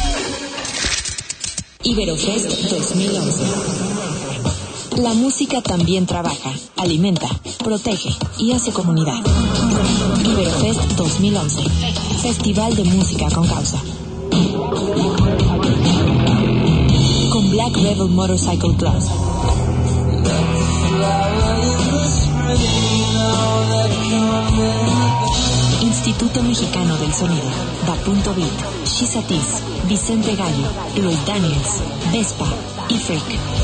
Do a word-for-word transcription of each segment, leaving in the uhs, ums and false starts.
Iberofest dos mil once. La música también trabaja, alimenta, protege y hace comunidad. Iberofest dos mil once. Festival de música con causa. Con Black Rebel Motorcycle Club. Instituto Mexicano del Sonido, Da Punto Beat, Shizatis, Vicente Gallo, Los Daniels, Vespa y Freak.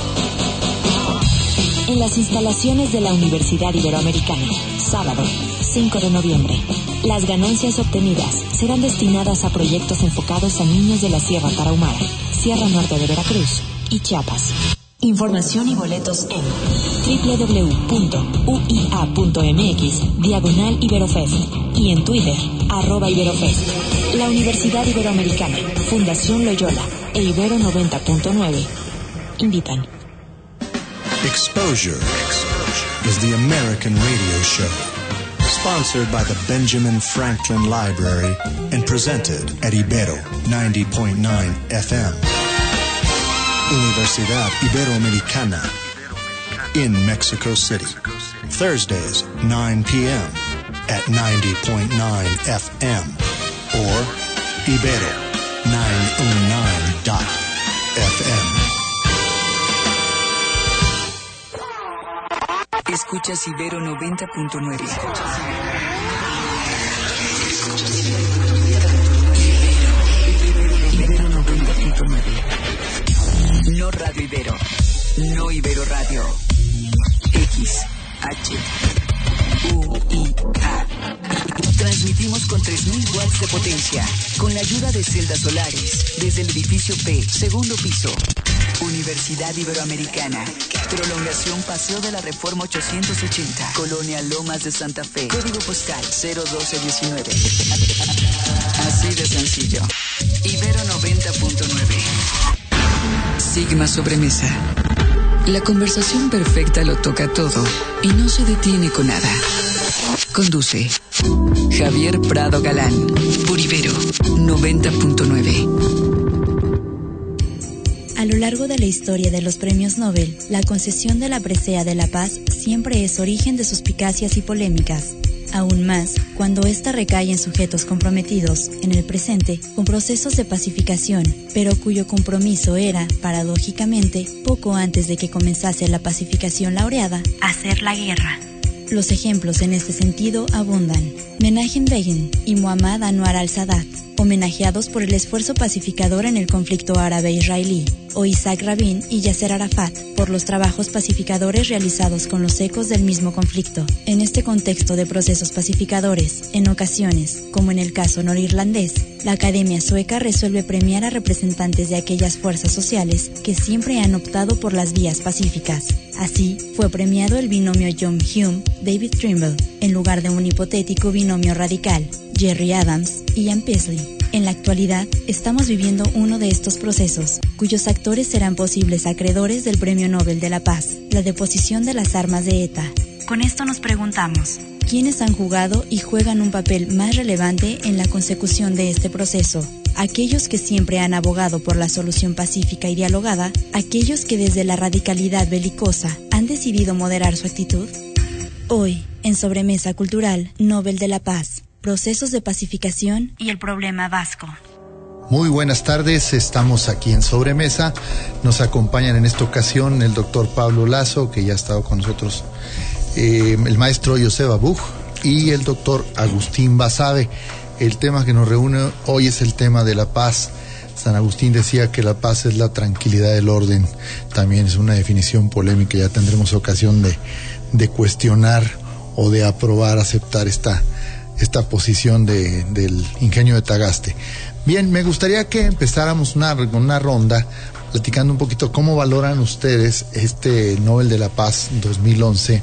En las instalaciones de la Universidad Iberoamericana, sábado, cinco de noviembre. Las ganancias obtenidas serán destinadas a proyectos enfocados a niños de la Sierra Tarahumara, Sierra Norte de Veracruz y Chiapas. Información y boletos en doble u doble u doble u punto u i a punto m x diagonal Iberofest y en Twitter, arroba Iberofest. La Universidad Iberoamericana, Fundación Loyola e Ibero noventa punto nueve invitan. Exposure is the American radio show, sponsored by the Benjamin Franklin Library and presented at Ibero ninety point nine F M. Universidad Iberoamericana in Mexico City. Thursdays, nine p.m. at ninety point nine F M or Ibero nine oh nine dot F M. Escuchas Ibero noventa punto nueve. Ibero noventa punto nueve. No Radio Ibero, no Ibero Radio. X, H, U, I, A. Transmitimos con tres mil watts de potencia, con la ayuda de celdas solares, desde el edificio P, segundo piso. Universidad Iberoamericana. Prolongación Paseo de la Reforma ochocientos ochenta. Colonia Lomas de Santa Fe. Código postal cero doce diecinueve. Así de sencillo. Ibero noventa punto nueve. Sigma Sobremesa. La conversación perfecta lo toca todo y no se detiene con nada. Conduce Javier Prado Galán. Por Ibero noventa punto nueve. A lo largo de la historia de los premios Nobel, la concesión de la presea de la paz siempre es origen de suspicacias y polémicas. Aún más, cuando ésta recae en sujetos comprometidos, en el presente, con procesos de pacificación, pero cuyo compromiso era, paradójicamente, poco antes de que comenzase la pacificación laureada, hacer la guerra. Los ejemplos en este sentido abundan. Menachem Begin y Muhammad Anwar al-Sadat, homenajeados por el esfuerzo pacificador en el conflicto árabe-israelí, o Isaac Rabin y Yasser Arafat, por los trabajos pacificadores realizados con los ecos del mismo conflicto. En este contexto de procesos pacificadores, en ocasiones, como en el caso norirlandés, la Academia Sueca resuelve premiar a representantes de aquellas fuerzas sociales que siempre han optado por las vías pacíficas. Así, fue premiado el binomio John Hume-David Trimble, en lugar de un hipotético binomio radical, Jerry Adams y Ian Peasley. En la actualidad, estamos viviendo uno de estos procesos, cuyos actores serán posibles acreedores del Premio Nobel de la Paz, la deposición de las armas de ETA. Con esto nos preguntamos, ¿quiénes han jugado y juegan un papel más relevante en la consecución de este proceso? ¿Aquellos que siempre han abogado por la solución pacífica y dialogada? ¿Aquellos que desde la radicalidad belicosa han decidido moderar su actitud? Hoy, en Sobremesa Cultural, Nobel de la Paz, procesos de pacificación y el problema vasco. Muy buenas tardes, estamos aquí en Sobremesa. Nos acompañan en esta ocasión el doctor Pablo Lazo, que ya ha estado con nosotros, eh, el maestro Joseba Buch y el doctor Agustín Basabe. El tema que nos reúne hoy es el tema de la paz. San Agustín decía que la paz es la tranquilidad del orden. También es una definición polémica, ya tendremos ocasión de, de cuestionar o de aprobar, aceptar esta, esta posición de, del ingenio de Tagaste. Bien, me gustaría que empezáramos una, una ronda platicando un poquito cómo valoran ustedes este Nobel de la Paz dos mil once.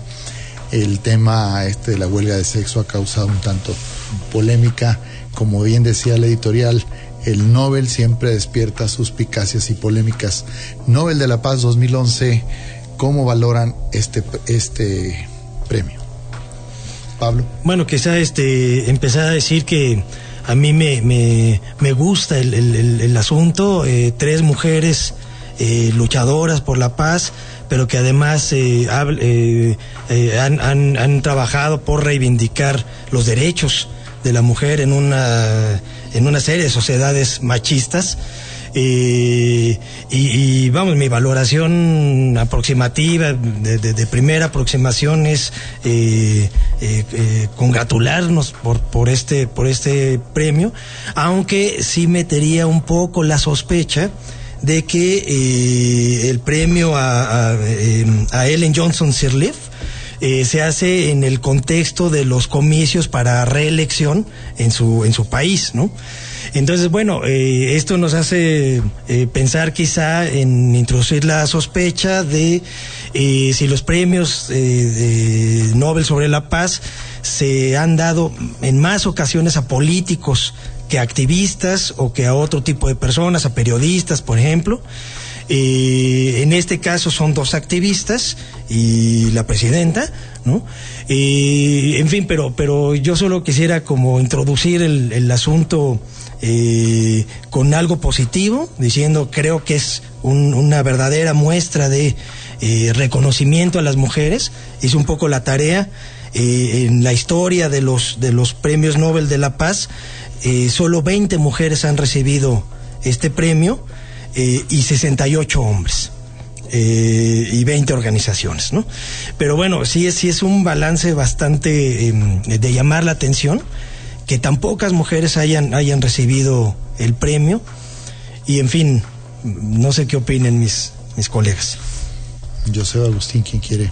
El tema este de la huelga de sexo ha causado un tanto polémica. Como bien decía la editorial, el Nobel siempre despierta suspicacias y polémicas. Nobel de la Paz dos mil once, ¿cómo valoran este, este premio? Pablo. Bueno, quizá este, empezar a decir que a mí me, me, me gusta el, el, el asunto, eh, tres mujeres eh, luchadoras por la paz, pero que además eh, hab, eh, eh, han, han, han trabajado por reivindicar los derechos de la mujer en una, en una serie de sociedades machistas. Eh, y, y vamos, mi valoración aproximativa de, de, de primera aproximación es eh, eh, eh, congratularnos por, por este por este premio, aunque sí metería un poco la sospecha de que eh, el premio a, a, eh, a Ellen Johnson Sirleaf eh, se hace en el contexto de los comicios para reelección en su en su país, ¿no? Entonces, bueno, eh, esto nos hace eh, pensar quizá en introducir la sospecha de eh, si los premios eh, de Nobel sobre la paz se han dado en más ocasiones a políticos que a activistas o que a otro tipo de personas, a periodistas, por ejemplo. Eh, en este caso son dos activistas y la presidenta, ¿no? Eh, en fin, pero, pero yo solo quisiera como introducir el, el asunto eh, con algo positivo, diciendo creo que es un, una verdadera muestra de eh, reconocimiento a las mujeres. Hice un poco la tarea eh, en la historia de los, de los premios Nobel de la Paz. Eh, solo veinte mujeres han recibido este premio. Eh, y sesenta y ocho hombres eh, y veinte organizaciones, ¿no? Pero bueno, sí es, sí es un balance bastante eh, de llamar la atención que tan pocas mujeres hayan, hayan recibido el premio y en fin, no sé qué opinen mis, mis colegas. José Agustín, ¿quién quiere?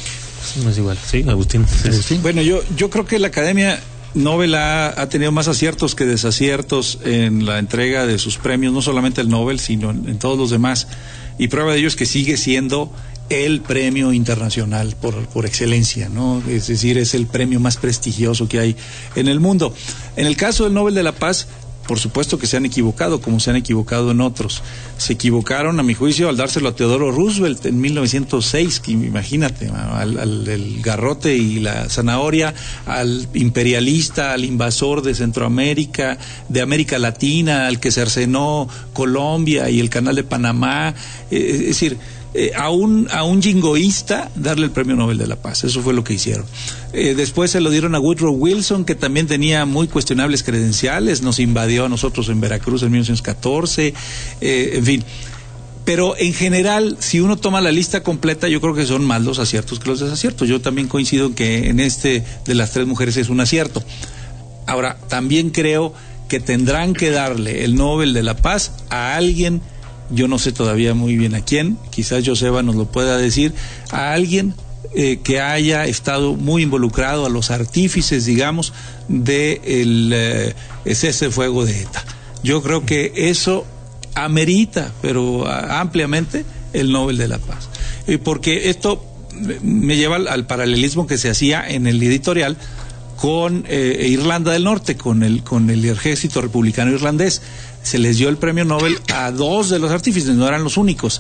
No es igual, sí, Agustín. Agustín. Bueno, yo, yo creo que la Academia Nobel ha, ha tenido más aciertos que desaciertos en la entrega de sus premios, no solamente el Nobel, sino en, en todos los demás. Y prueba de ello es que sigue siendo el premio internacional por, por excelencia, ¿no? Es decir, es el premio más prestigioso que hay en el mundo. En el caso del Nobel de la Paz, por supuesto que se han equivocado, como se han equivocado en otros. Se equivocaron, a mi juicio, al dárselo a Teodoro Roosevelt en mil novecientos seis, que imagínate, al, al el garrote y la zanahoria, al imperialista, al invasor de Centroamérica, de América Latina, al que cercenó Colombia y el Canal de Panamá, eh, es decir, Eh, a un a un jingoísta darle el premio Nobel de la Paz. Eso fue lo que hicieron. Eh, después se lo dieron a Woodrow Wilson, que también tenía muy cuestionables credenciales, nos invadió a nosotros en Veracruz en mil novecientos catorce, eh, en fin. Pero en general, si uno toma la lista completa, yo creo que son más los aciertos que los desaciertos. Yo también coincido en que en este de las tres mujeres es un acierto. Ahora, también creo que tendrán que darle el Nobel de la Paz a alguien, yo no sé todavía muy bien a quién, quizás Joseba nos lo pueda decir, a alguien eh, que haya estado muy involucrado, a los artífices, digamos, de el eh, cese de fuego de ETA. Yo creo que eso amerita, pero a, ampliamente, el Nobel de la Paz. Eh, porque esto me lleva al, al paralelismo que se hacía en el editorial con eh, Irlanda del Norte, con el, con el ejército republicano irlandés. Se les dio el premio Nobel a dos de los artífices, no eran los únicos,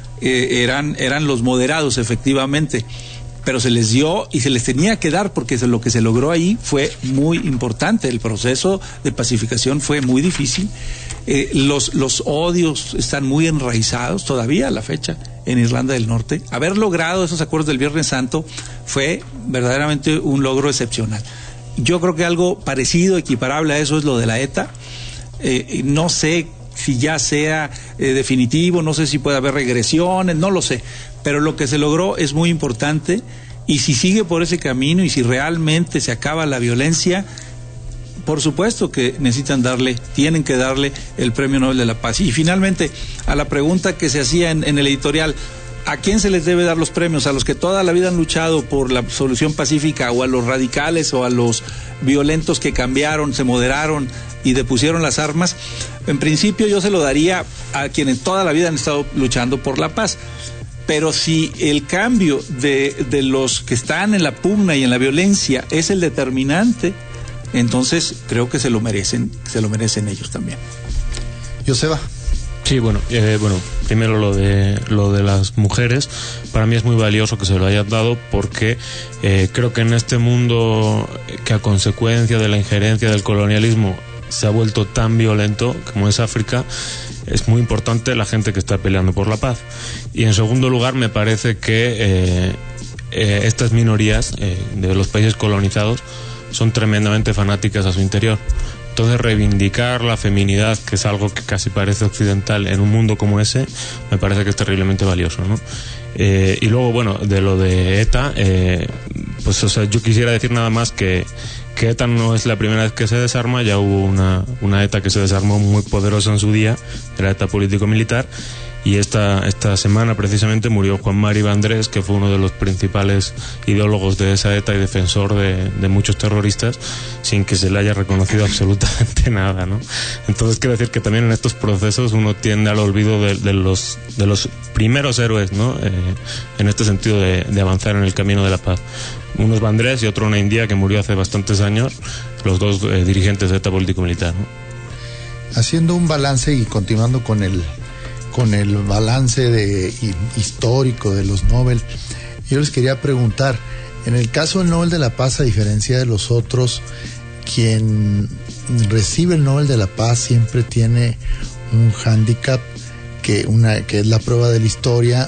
eh, eran, eran los moderados, efectivamente, pero se les dio y se les tenía que dar porque lo que se logró ahí fue muy importante. El proceso de pacificación fue muy difícil, eh, los, los odios están muy enraizados todavía a la fecha en Irlanda del Norte. Haber logrado esos acuerdos del Viernes Santo fue verdaderamente un logro excepcional. Yo creo que algo parecido, equiparable a eso, es lo de la ETA. Eh, no sé si ya sea eh, definitivo, no sé si puede haber regresiones, no lo sé, pero lo que se logró es muy importante y si sigue por ese camino y si realmente se acaba la violencia, por supuesto que necesitan darle, tienen que darle el Premio Nobel de la Paz. Y finalmente, a la pregunta que se hacía en, en el editorial, ¿a quién se les debe dar los premios? ¿A los que toda la vida han luchado por la solución pacífica o a los radicales o a los violentos que cambiaron, se moderaron y depusieron las armas? En principio yo se lo daría a quienes toda la vida han estado luchando por la paz. Pero si el cambio de, de los que están en la pugna y en la violencia es el determinante, entonces creo que se lo merecen, se lo merecen ellos también. Joseba. Sí, bueno, eh, bueno, primero lo de lo de las mujeres, para mí es muy valioso que se lo hayan dado porque eh, creo que en este mundo que a consecuencia de la injerencia del colonialismo se ha vuelto tan violento como es África, es muy importante la gente que está peleando por la paz. Y en segundo lugar, me parece que eh, eh, estas minorías eh, de los países colonizados son tremendamente fanáticas a su interior. Entonces, reivindicar la feminidad, que es algo que casi parece occidental en un mundo como ese, me parece que es terriblemente valioso, ¿no? Eh, y luego, bueno, de lo de ETA, eh, pues o sea, yo quisiera decir nada más que, que ETA no es la primera vez que se desarma. Ya hubo una, una ETA que se desarmó muy poderosa en su día, era ETA político-militar, y esta, esta semana precisamente murió Juan Mari Vandrés, que fue uno de los principales ideólogos de esa ETA y defensor de, de muchos terroristas, sin que se le haya reconocido absolutamente nada, ¿no? Entonces quiero decir que también en estos procesos uno tiende al olvido de, de los de los primeros héroes, ¿no? Eh, en este sentido de, de avanzar en el camino de la paz. Uno es Vandrés y otro una india que murió hace bastantes años, los dos eh, dirigentes de ETA político-militar, ¿no? Haciendo un balance y continuando con el con el balance de, histórico de los Nobel, yo les quería preguntar, en el caso del Nobel de la Paz, a diferencia de los otros, quien recibe el Nobel de la Paz siempre tiene un hándicap, que, una, que es la prueba de la historia,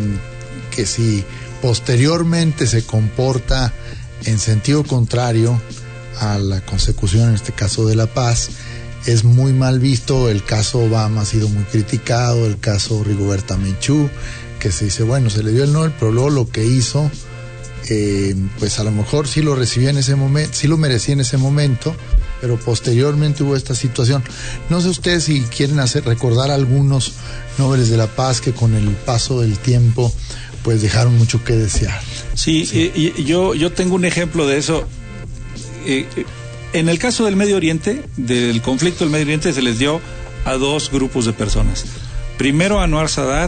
que si posteriormente se comporta en sentido contrario a la consecución, en este caso de la paz, es muy mal visto. El caso Obama ha sido muy criticado, el caso Rigoberta Menchú, que se dice, bueno, se le dio el Nobel, pero luego lo que hizo, eh, pues a lo mejor sí lo recibió en ese momento, sí lo merecía en ese momento, pero posteriormente hubo esta situación. No sé ustedes si quieren hacer recordar algunos Nobeles de la Paz que con el paso del tiempo pues dejaron mucho que desear. Sí, sí. Eh, yo, yo tengo un ejemplo de eso. Eh, En el caso del Medio Oriente, del conflicto del Medio Oriente, se les dio a dos grupos de personas. Primero a Anwar Sadat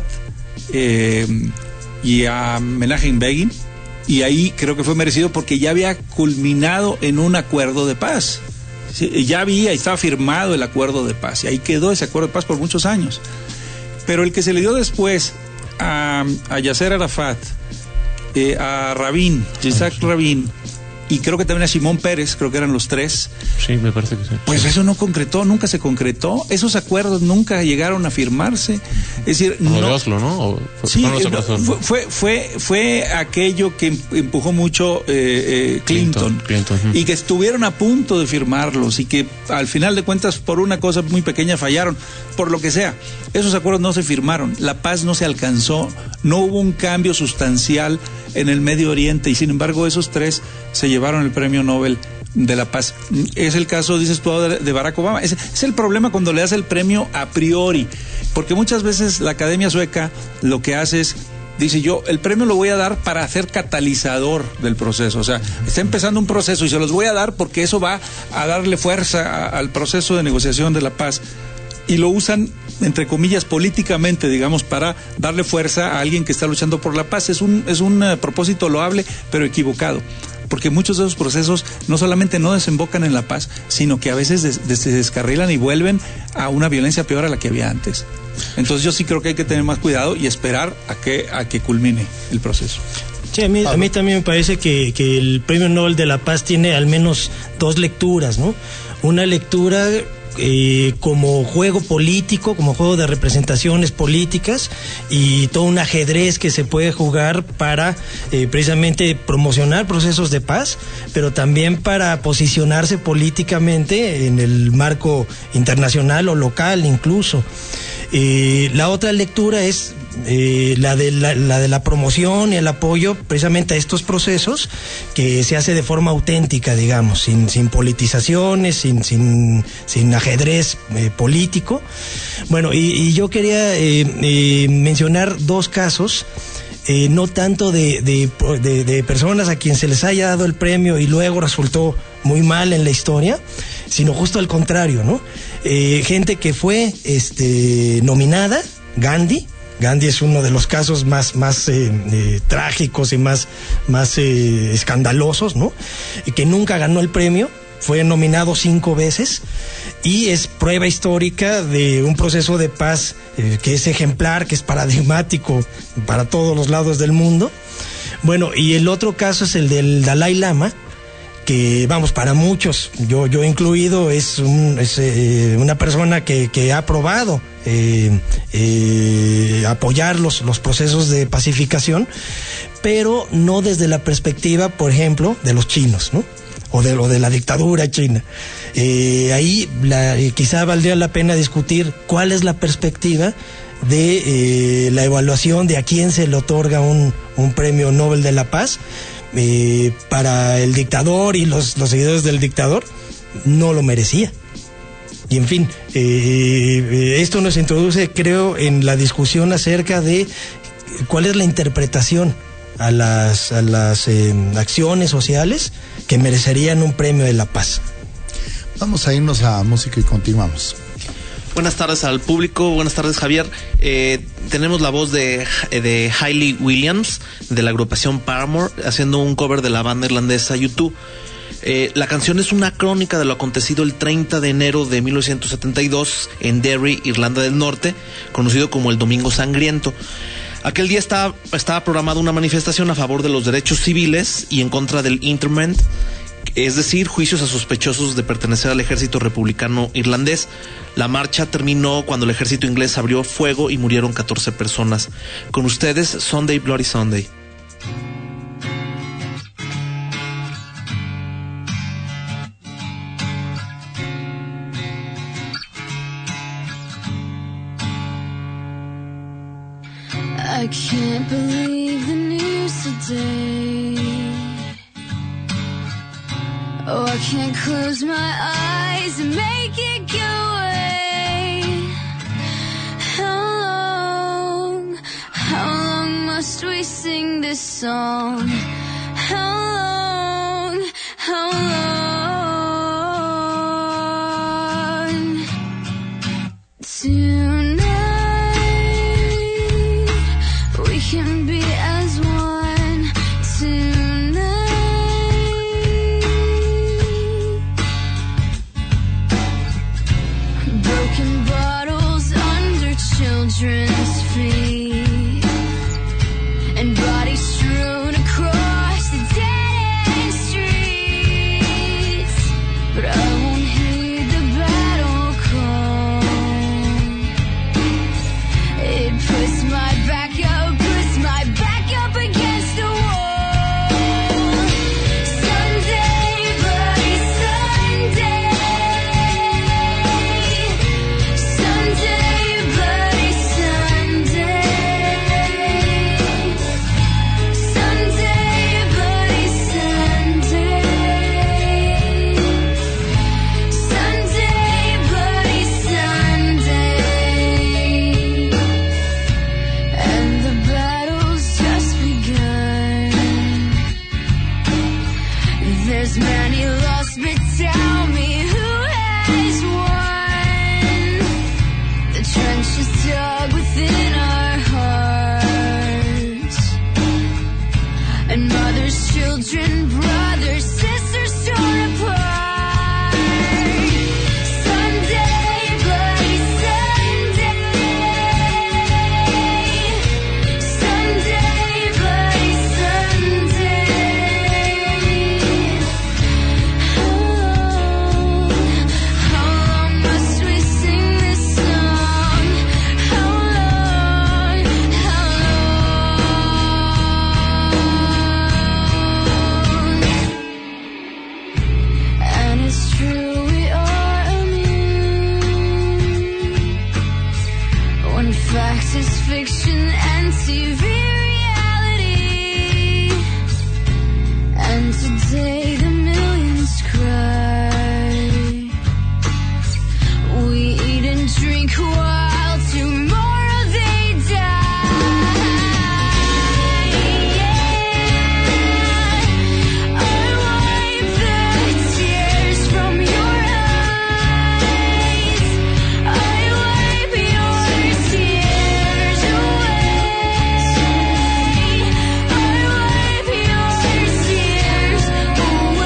eh, y a Menachem Begin, y ahí creo que fue merecido porque ya había culminado en un acuerdo de paz. Sí, ya había, estaba firmado el acuerdo de paz, y ahí quedó ese acuerdo de paz por muchos años. Pero el que se le dio después a, a Yasser Arafat, eh, a Rabin, Yitzhak Rabin, y creo que también a Shimon Peres, creo que eran los tres. Sí, me parece que sí. Pues eso no concretó, nunca se concretó. Esos acuerdos nunca llegaron a firmarse. Es decir, no. no. De Oslo, ¿no? ¿O fue, sí, no no, fue, fue, fue, fue aquello que empujó mucho eh, eh, Clinton, Clinton, Clinton. Y que estuvieron a punto de firmarlos y que al final de cuentas por una cosa muy pequeña fallaron, por lo que sea. Esos acuerdos no se firmaron, la paz no se alcanzó, no hubo un cambio sustancial en el Medio Oriente, y sin embargo esos tres se llevaron el premio Nobel de la Paz. Es el caso, dices tú, de Barack Obama. Es, es el problema cuando le das el premio a priori, porque muchas veces la Academia Sueca lo que hace es, dice, yo el premio lo voy a dar para hacer catalizador del proceso. O sea, está empezando un proceso y se los voy a dar porque eso va a darle fuerza a, al proceso de negociación de la paz. Y lo usan, entre comillas, políticamente, digamos, para darle fuerza a alguien que está luchando por la paz. Es un, es un uh, propósito loable, pero equivocado. Porque muchos de esos procesos no solamente no desembocan en la paz, sino que a veces des, des, se descarrilan y vuelven a una violencia peor a la que había antes. Entonces yo sí creo que hay que tener más cuidado y esperar a que, a que culmine el proceso. Sí, a mí, a mí también me parece que, que el Premio Nobel de la Paz tiene al menos dos lecturas, ¿no? Una lectura Eh, como juego político, como juego de representaciones políticas y todo un ajedrez que se puede jugar para eh, precisamente promocionar procesos de paz, pero también para posicionarse políticamente en el marco internacional o local incluso. Eh, la otra lectura es Eh, la, de la, la de la promoción y el apoyo precisamente a estos procesos que se hace de forma auténtica, digamos, sin, sin politizaciones, sin, sin, sin ajedrez eh, político. Bueno, y, y yo quería eh, eh, mencionar dos casos, eh, no tanto de, de, de, de personas a quien se les haya dado el premio y luego resultó muy mal en la historia, sino justo al contrario, ¿no? Eh, gente que fue este, nominada, Gandhi. Gandhi es uno de los casos más, más eh, eh, trágicos y más, más eh, escandalosos, ¿no? Y que nunca ganó el premio, fue nominado cinco veces y es prueba histórica de un proceso de paz eh, que es ejemplar, que es paradigmático para todos los lados del mundo. Bueno, y el otro caso es el del Dalai Lama, que vamos, para muchos, yo yo incluido, es, un, es eh, una persona que, que ha aprobado eh, eh, apoyar los, los procesos de pacificación, pero no desde la perspectiva, por ejemplo, de los chinos, ¿no? O de, o de la dictadura china. Eh, ahí la, eh, quizá valdría la pena discutir cuál es la perspectiva de eh, la evaluación de a quién se le otorga un, un premio Nobel de la Paz. Eh, para el dictador y los, los seguidores del dictador, no lo merecía. Y en fin, eh, esto nos introduce, creo, en la discusión acerca de cuál es la interpretación a las, a las eh, acciones sociales que merecerían un premio de la paz. Vamos a irnos a música y continuamos. Buenas tardes al público, buenas tardes Javier. Eh, tenemos la voz de, de Hayley Williams de la agrupación Paramore haciendo un cover de la banda irlandesa U dos. Eh, la canción es una crónica de lo acontecido el treinta de enero de mil novecientos setenta y dos en Derry, Irlanda del Norte, conocido como el Domingo Sangriento. Aquel día estaba, estaba programada una manifestación a favor de los derechos civiles y en contra del interment, es decir, juicios a sospechosos de pertenecer al ejército republicano irlandés. La marcha terminó cuando el ejército inglés abrió fuego y murieron catorce personas. Con ustedes, Sunday Bloody Sunday. I can't believe the news today. Oh, I can't close my eyes and make it go away. How long, how long must we sing this song? How long, how long? Tonight we can be as one. Tonight broken bottles under children's feet and bodies strewn across the dead-end streets. But I won't heed the battle call. It puts my back up, puts my back up against the wall. Sunday, bloody Sunday. Sunday, bloody Sunday. Sunday, bloody Sunday. Sunday, bloody Sunday. And the battle's just begun. There's many lost, but tell me who has won. The trench is dug within our hearts, and mothers, children, brothers, sisters torn apart. Sunday, bloody Sunday. Sunday, bloody Sunday. How long, how long must we sing this song? How long, how long? And it's true we are immune when fact is fiction and T V reality. And today the millions cry. We eat and drink while tomorrow they die. Yeah. I wipe the tears from your eyes. I wipe your tears away. I wipe your tears away.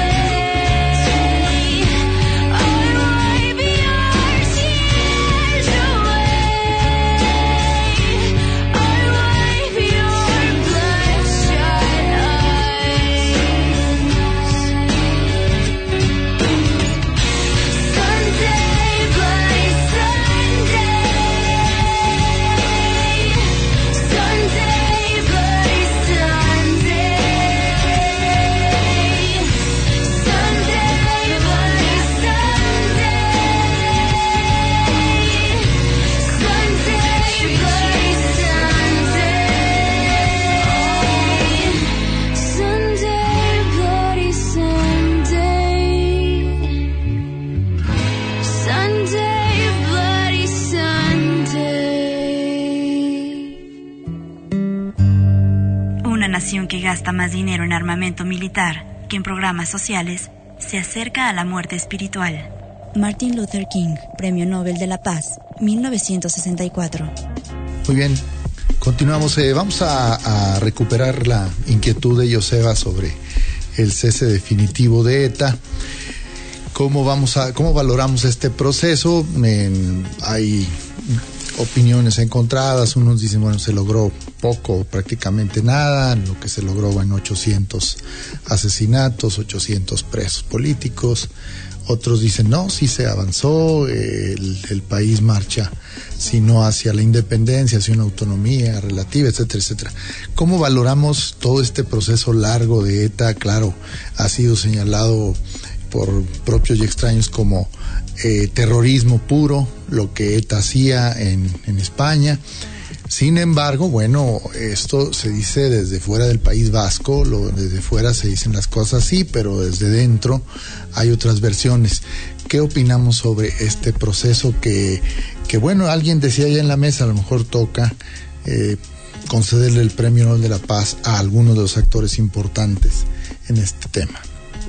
nación que gasta más dinero en armamento militar que en programas sociales se acerca a la muerte espiritual. Martin Luther King, Premio Nobel de la Paz, mil novecientos sesenta y cuatro. Muy bien, continuamos. Eh, vamos a, a recuperar la inquietud de Joseba sobre el cese definitivo de ETA. ¿Cómo vamos a, cómo valoramos este proceso? Eh, hay opiniones encontradas. Unos dicen, bueno, se logró poco, prácticamente nada. Lo que se logró en ochocientos asesinatos, ochocientos presos políticos. Otros dicen, no, sí se avanzó, el, el país marcha, si no hacia la independencia, hacia una autonomía relativa, etcétera, etcétera. ¿Cómo valoramos todo este proceso largo de ETA? Claro, ha sido señalado por propios y extraños como eh, terrorismo puro, lo que ETA hacía en, en España. Sin embargo, bueno, esto se dice desde fuera del País Vasco, lo, desde fuera se dicen las cosas así, pero desde dentro hay otras versiones. ¿Qué opinamos sobre este proceso que, que bueno, alguien decía ya en la mesa, a lo mejor toca eh, concederle el Premio Nobel de la Paz a algunos de los actores importantes en este tema?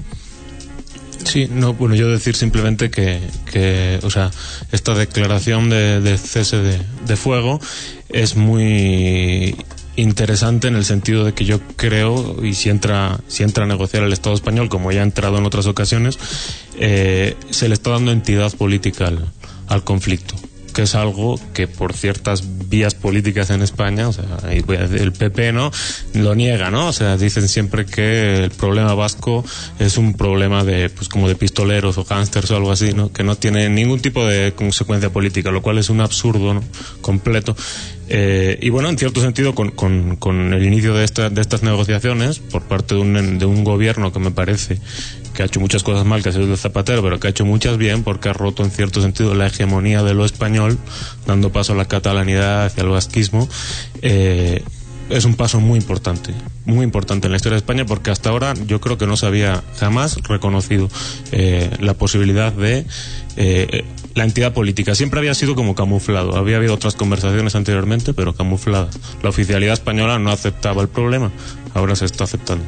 Sí, no, bueno, yo decir simplemente que, que o sea, esta declaración de, de cese de, de fuego es muy interesante en el sentido de que yo creo, y si entra, si entra a negociar el Estado español, como ya ha entrado en otras ocasiones, eh, se le está dando entidad política al, al conflicto, que es algo que por ciertas vías políticas en España, o sea, el P P, ¿no?, lo niega, ¿no? O sea, dicen siempre que el problema vasco es un problema de, pues como de pistoleros o gángsters o algo así, ¿no?, que no tiene ningún tipo de consecuencia política, lo cual es un absurdo, ¿no?, completo. Eh, y bueno, en cierto sentido, con, con, con el inicio de, esta, de estas negociaciones por parte de un, de un gobierno que me parece que ha hecho muchas cosas mal, que ha sido el de Zapatero, pero que ha hecho muchas bien, porque ha roto en cierto sentido la hegemonía de lo español, dando paso a la catalanidad, hacia el vasquismo. Eh, es un paso muy importante, muy importante en la historia de España, porque hasta ahora yo creo que no se había jamás reconocido eh, la posibilidad de eh, la entidad política. Siempre había sido como camuflado, había habido otras conversaciones anteriormente, pero camufladas. La oficialidad española no aceptaba el problema, ahora se está aceptando.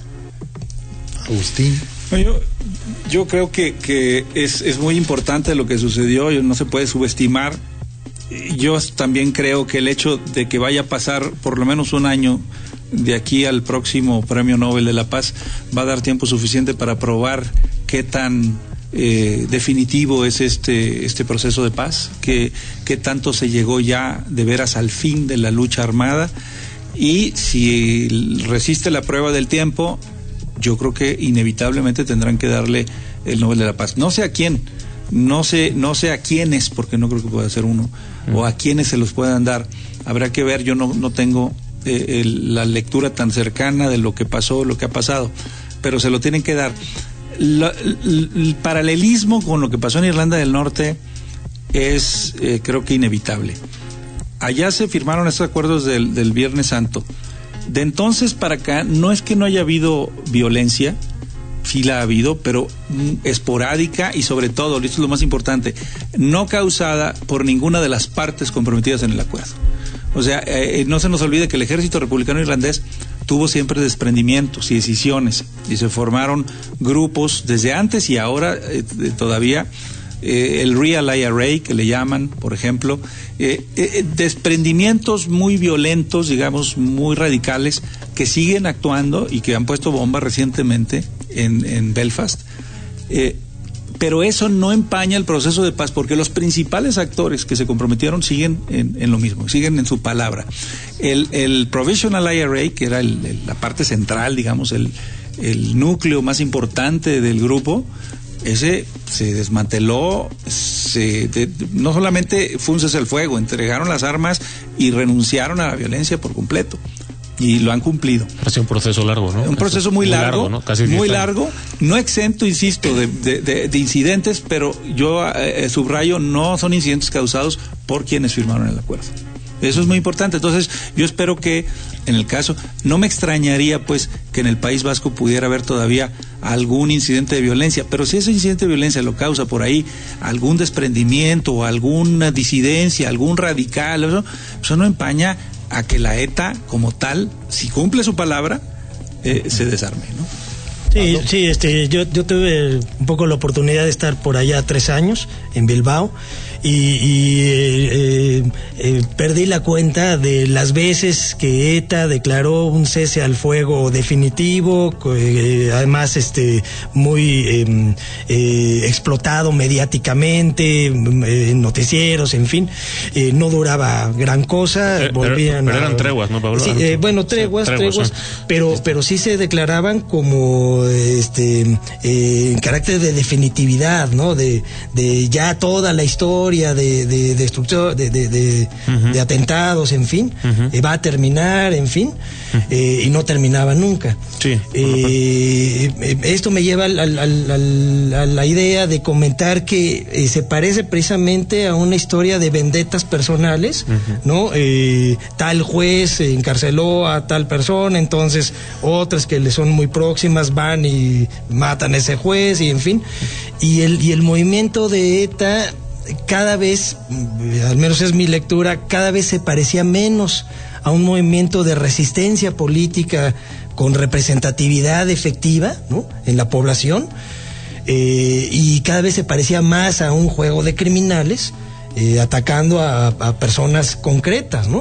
Agustín. Yo, yo creo que, que es, es muy importante lo que sucedió, no se puede subestimar. Yo también creo que el hecho de que vaya a pasar por lo menos un año de aquí al próximo Premio Nobel de la Paz va a dar tiempo suficiente para probar qué tan eh, definitivo es este, este proceso de paz, qué, qué tanto se llegó ya de veras al fin de la lucha armada, y si resiste la prueba del tiempo, yo creo que inevitablemente tendrán que darle el Nobel de la Paz. No sé a quién, no sé, no sé a quiénes, porque no creo que pueda ser uno, mm. o a quiénes se los puedan dar. Habrá que ver, yo no, no tengo eh, el, la lectura tan cercana de lo que pasó, lo que ha pasado, pero se lo tienen que dar. La, el, el paralelismo con lo que pasó en Irlanda del Norte es, eh, creo que inevitable. Allá se firmaron estos acuerdos del, del Viernes Santo. De entonces para acá, no es que no haya habido violencia, sí la ha habido, pero esporádica y sobre todo, esto es lo más importante, no causada por ninguna de las partes comprometidas en el acuerdo. O sea, eh, no se nos olvide que el ejército republicano irlandés tuvo siempre desprendimientos y decisiones, y se formaron grupos desde antes y ahora eh, todavía. Eh, el Real I R A, que le llaman, por ejemplo, eh, eh, desprendimientos muy violentos, digamos, muy radicales, que siguen actuando y que han puesto bombas recientemente en, en Belfast. Eh, pero eso no empaña el proceso de paz, porque los principales actores que se comprometieron siguen en, en lo mismo, siguen en su palabra. El, el Provisional I R A, que era el, el, la parte central, digamos, el, el núcleo más importante del grupo, ese se desmanteló, se, de, no solamente fue un cese al fuego, entregaron las armas y renunciaron a la violencia por completo, y lo han cumplido. Ha sido un proceso largo, ¿no? Un proceso muy, muy largo, largo ¿no? Casi muy largo, no exento, insisto, de, de, de, de incidentes, pero yo eh, subrayo, no son incidentes causados por quienes firmaron el acuerdo. Eso es muy importante. Entonces, yo espero que en el caso, no me extrañaría pues que en el País Vasco pudiera haber todavía algún incidente de violencia, pero si ese incidente de violencia lo causa por ahí algún desprendimiento o alguna disidencia, algún radical, eso, eso no empaña a que la ETA como tal, si cumple su palabra, eh, se desarme, ¿no? Sí, sí, este, yo, yo tuve un poco la oportunidad de estar por allá tres años en Bilbao y, y eh, eh, eh, perdí la cuenta de las veces que ETA declaró un cese al fuego definitivo, eh, además este muy eh, eh, explotado mediáticamente, eh, noticieros, en fin, eh, no duraba gran cosa, Eh, volvían pero, pero eran a, treguas, ¿no, Pablo? Sí, eh, bueno, treguas, Sí, treguas, treguas, ¿eh? pero, pero sí se declaraban como este eh, en carácter de definitividad, ¿no? De, de ya toda la historia de, de destrucción, de, de, de, Uh-huh. de atentados, en fin, Uh-huh. eh, va a terminar, en fin, Uh-huh. eh, y no terminaba nunca. Sí, Eh, eh, esto me lleva al, al, al, al, a la idea de comentar que eh, se parece precisamente a una historia de vendetas personales, Uh-huh. ¿no? Eh, tal juez encarceló a tal persona, entonces otras que le son muy próximas van y matan a ese juez, y en fin, y el, y el movimiento de ETA cada vez, al menos es mi lectura, cada vez se parecía menos a un movimiento de resistencia política con representatividad efectiva, ¿no?, en la población, eh, y cada vez se parecía más a un juego de criminales eh, atacando a, a personas concretas, ¿no?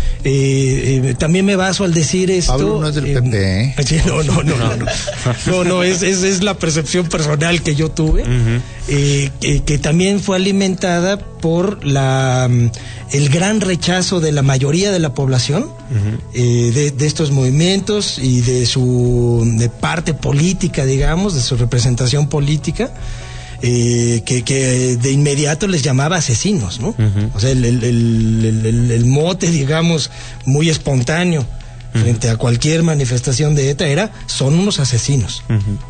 Eh, eh, también me baso al decir esto. Pablo no es del P P, ¿eh? Sí, no, no, no, no, no, no, no es, es, es la percepción personal que yo tuve, Uh-huh. eh, que, que también fue alimentada por la el gran rechazo de la mayoría de la población, uh-huh. eh, de, de estos movimientos y de su de parte política, digamos, de su representación política. Eh, que, que de inmediato les llamaba asesinos, ¿no? Uh-huh. O sea, el, el, el, el, el mote, digamos, muy espontáneo uh-huh. frente a cualquier manifestación de ETA era, son unos asesinos.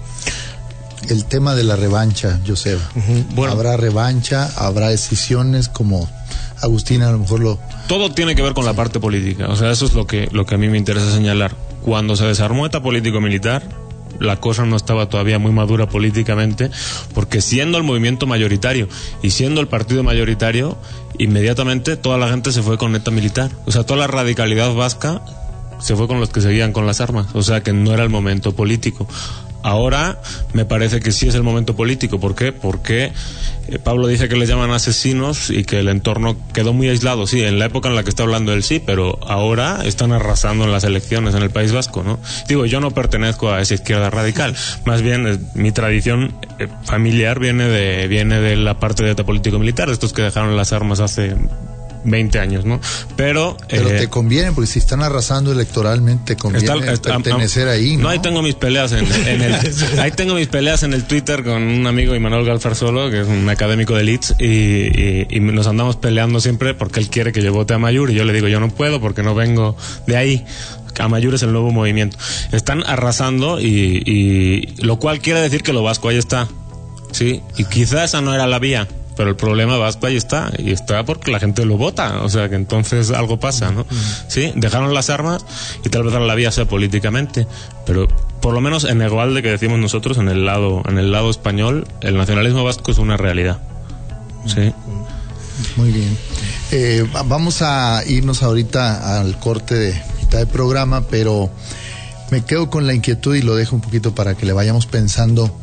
Uh-huh. El tema de la revancha, Joseba. Uh-huh. Bueno, habrá revancha, habrá decisiones, como Agustín a lo mejor lo... Todo tiene que ver con la parte política, o sea, eso es lo que, lo que a mí me interesa señalar. Cuando se desarmó ETA político-militar, la cosa no estaba todavía muy madura políticamente, porque siendo el movimiento mayoritario y siendo el partido mayoritario, inmediatamente toda la gente se fue con ETA militar. O sea, toda la radicalidad vasca se fue con los que seguían con las armas. O sea, que no era el momento político. Ahora me parece que sí es el momento político. ¿Por qué? Porque eh, Pablo dice que les llaman asesinos y que el entorno quedó muy aislado. Sí, en la época en la que está hablando él sí, pero ahora están arrasando en las elecciones en el País Vasco, ¿no? Digo, yo no pertenezco a esa izquierda radical. Más bien, eh, mi tradición eh, familiar viene de viene de la parte de ETA político-militar, estos que dejaron las armas hace veinte años, ¿no? Pero pero eh, te conviene, porque si están arrasando electoralmente, te conviene está, está, pertenecer a, a, ahí, ¿no? No, ahí tengo mis peleas en, en el ahí tengo mis peleas en el Twitter con un amigo, Imanol Galfarsolo, que es un académico de Leeds, y, y, y nos andamos peleando siempre porque él quiere que yo vote a Amaiur y yo le digo, yo no puedo porque no vengo de ahí. Amaiur es el nuevo movimiento. Están arrasando y, y lo cual quiere decir que lo vasco ahí está, sí, y quizá esa no era la vía. Pero el problema vasco ahí está, y está porque la gente lo vota, o sea que entonces algo pasa, ¿no? Sí, dejaron las armas y tal vez ahora la vía sea políticamente, pero por lo menos en igual de que decimos nosotros, en el lado, en el lado español, el nacionalismo vasco es una realidad. Sí. Muy bien. Eh, vamos a irnos ahorita al corte de mitad de programa, pero me quedo con la inquietud y lo dejo un poquito para que le vayamos pensando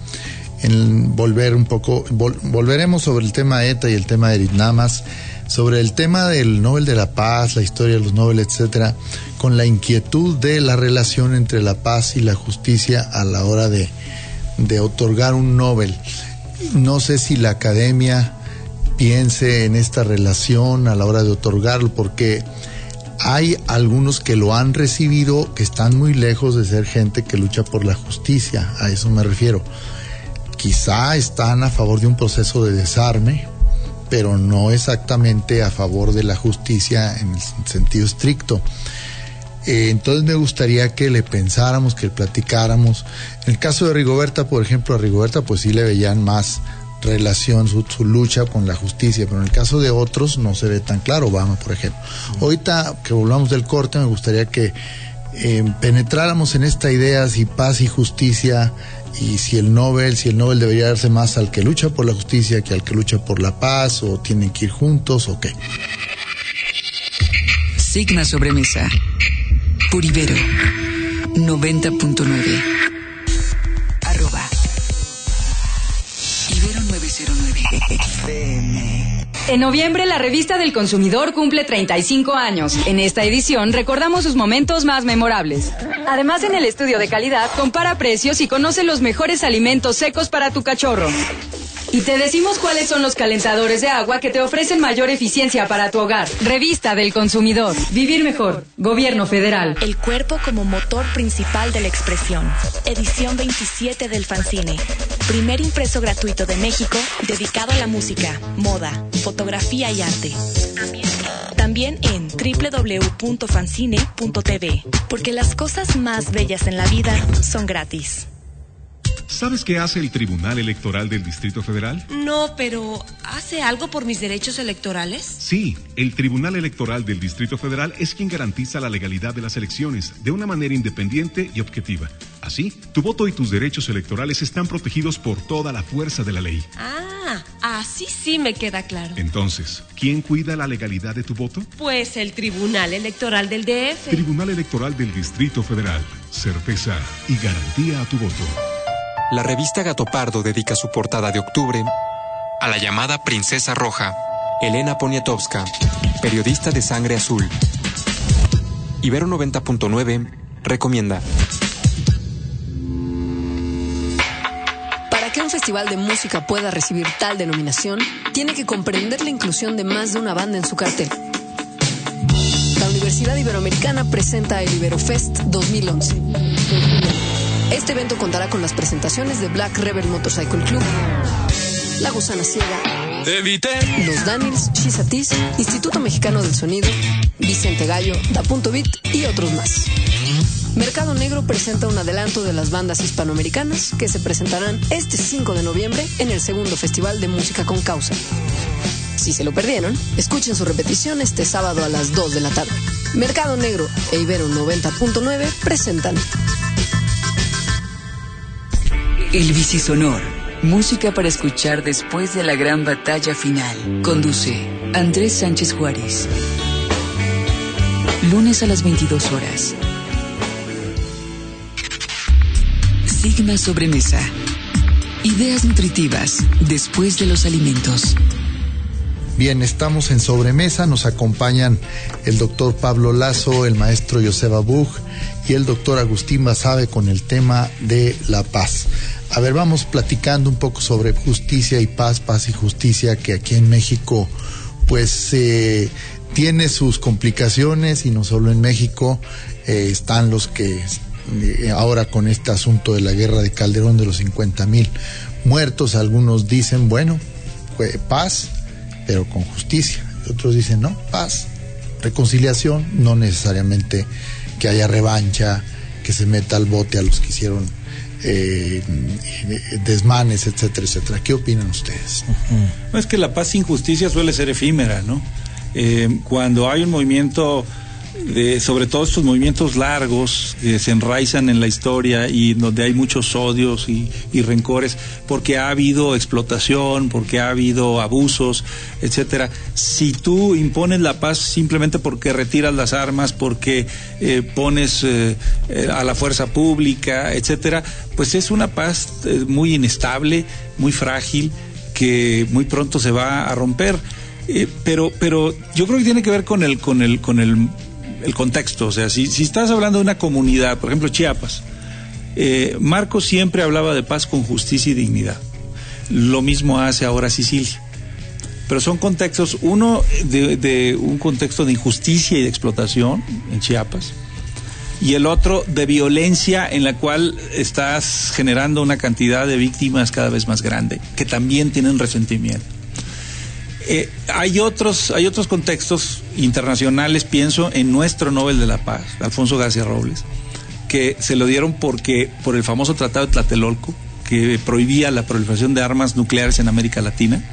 en volver un poco, vol, volveremos sobre el tema ETA y el tema de Eritnamas, sobre el tema del Nobel de la Paz, la historia de los Nobel, etcétera, con la inquietud de la relación entre la paz y la justicia a la hora de, de otorgar un Nobel. No sé si la academia piense en esta relación a la hora de otorgarlo, porque hay algunos que lo han recibido que están muy lejos de ser gente que lucha por la justicia, a eso me refiero. Quizá están a favor de un proceso de desarme, pero no exactamente a favor de la justicia en el sentido estricto. Eh, entonces me gustaría que le pensáramos, que platicáramos. En el caso de Rigoberta, por ejemplo, a Rigoberta pues sí le veían más relación, su, su lucha con la justicia, pero en el caso de otros no se ve tan claro. Obama, por ejemplo. Ahorita que volvamos del corte, me gustaría que eh, penetráramos en esta idea si paz y justicia, y si el Nobel, si el Nobel debería darse más al que lucha por la justicia que al que lucha por la paz, o tienen que ir juntos, o qué. Sigma Sobremesa por Ibero noventa punto nueve. Arroba Ibero nueve cero nueve. En noviembre, la revista del consumidor cumple treinta y cinco años. En esta edición recordamos sus momentos más memorables. Además, en el estudio de calidad, compara precios y conoce los mejores alimentos secos para tu cachorro. Y te decimos cuáles son los calentadores de agua que te ofrecen mayor eficiencia para tu hogar. Revista del consumidor. Vivir mejor. Gobierno federal. El cuerpo como motor principal de la expresión. Edición veintisiete del fanzine. Primer impreso gratuito de México dedicado a la música, moda, fotografía y arte. También en doble u doble u doble u punto fanzine punto t v. Porque las cosas más bellas en la vida son gratis. ¿Sabes qué hace el Tribunal Electoral del Distrito Federal? No, pero ¿hace algo por mis derechos electorales? Sí, el Tribunal Electoral del Distrito Federal es quien garantiza la legalidad de las elecciones de una manera independiente y objetiva. Así, tu voto y tus derechos electorales están protegidos por toda la fuerza de la ley. Ah, así sí me queda claro. Entonces, ¿quién cuida la legalidad de tu voto? Pues el Tribunal Electoral del D F. Tribunal Electoral del Distrito Federal. Certeza y garantía a tu voto. La revista Gato Pardo dedica su portada de octubre a la llamada Princesa Roja, Elena Poniatowska, periodista de sangre azul. Ibero noventa punto nueve recomienda. Para que un festival de música pueda recibir tal denominación, tiene que comprender la inclusión de más de una banda en su cartel. La Universidad Iberoamericana presenta el Iberofest dos mil once. Este evento contará con las presentaciones de Black Rebel Motorcycle Club, La Gusana Ciega, Evite, Los Daniels, Shizatis, Instituto Mexicano del Sonido, Vicente Gallo, Da Punto Beat y otros más. Mercado Negro presenta un adelanto de las bandas hispanoamericanas que se presentarán este cinco de noviembre en el segundo Festival de Música con Causa. Si se lo perdieron, escuchen su repetición este sábado a las dos de la tarde. Mercado Negro e Ibero noventa punto nueve presentan El Bicisonor. Música para escuchar después de la gran batalla final. Conduce Andrés Sánchez Juárez. Lunes a las veintidós horas. Sigma Sobremesa. Ideas nutritivas después de los alimentos. Bien, estamos en Sobremesa, nos acompañan el doctor Pablo Lazo, el maestro Joseba Buch y el doctor Agustín Basabe con el tema de la paz. A ver, vamos platicando un poco sobre justicia y paz, paz y justicia, que aquí en México pues eh, tiene sus complicaciones, y no solo en México, eh, están los que eh, ahora con este asunto de la guerra de Calderón de los cincuenta mil muertos, algunos dicen, bueno, pues, paz, pero con justicia. Otros dicen, no, paz, reconciliación, no necesariamente que haya revancha, que se meta al bote a los que hicieron eh, desmanes, etcétera, etcétera. ¿Qué opinan ustedes? Uh-huh. No, es que la paz sin justicia suele ser efímera, ¿no? Eh, cuando hay un movimiento, de, sobre todo estos movimientos largos que se enraizan en la historia y donde hay muchos odios y, y rencores, porque ha habido explotación, porque ha habido abusos, etcétera. Si tú impones la paz simplemente porque retiras las armas, porque eh, pones eh, eh, a la fuerza pública, etcétera, pues es una paz eh, muy inestable, muy frágil, que muy pronto se va a romper. Eh, pero, pero yo creo que tiene que ver con el, con el, con el el contexto. O sea, si, si estás hablando de una comunidad, por ejemplo Chiapas, eh, Marcos siempre hablaba de paz con justicia y dignidad. Lo mismo hace ahora Sicilia. Pero son contextos, uno de, de un contexto de injusticia y de explotación en Chiapas, y el otro de violencia en la cual estás generando una cantidad de víctimas cada vez más grande, que también tienen resentimiento. Eh, hay otros hay otros contextos internacionales, pienso en nuestro Nobel de la Paz, Alfonso García Robles, que se lo dieron porque por el famoso Tratado de Tlatelolco, que prohibía la proliferación de armas nucleares en América Latina.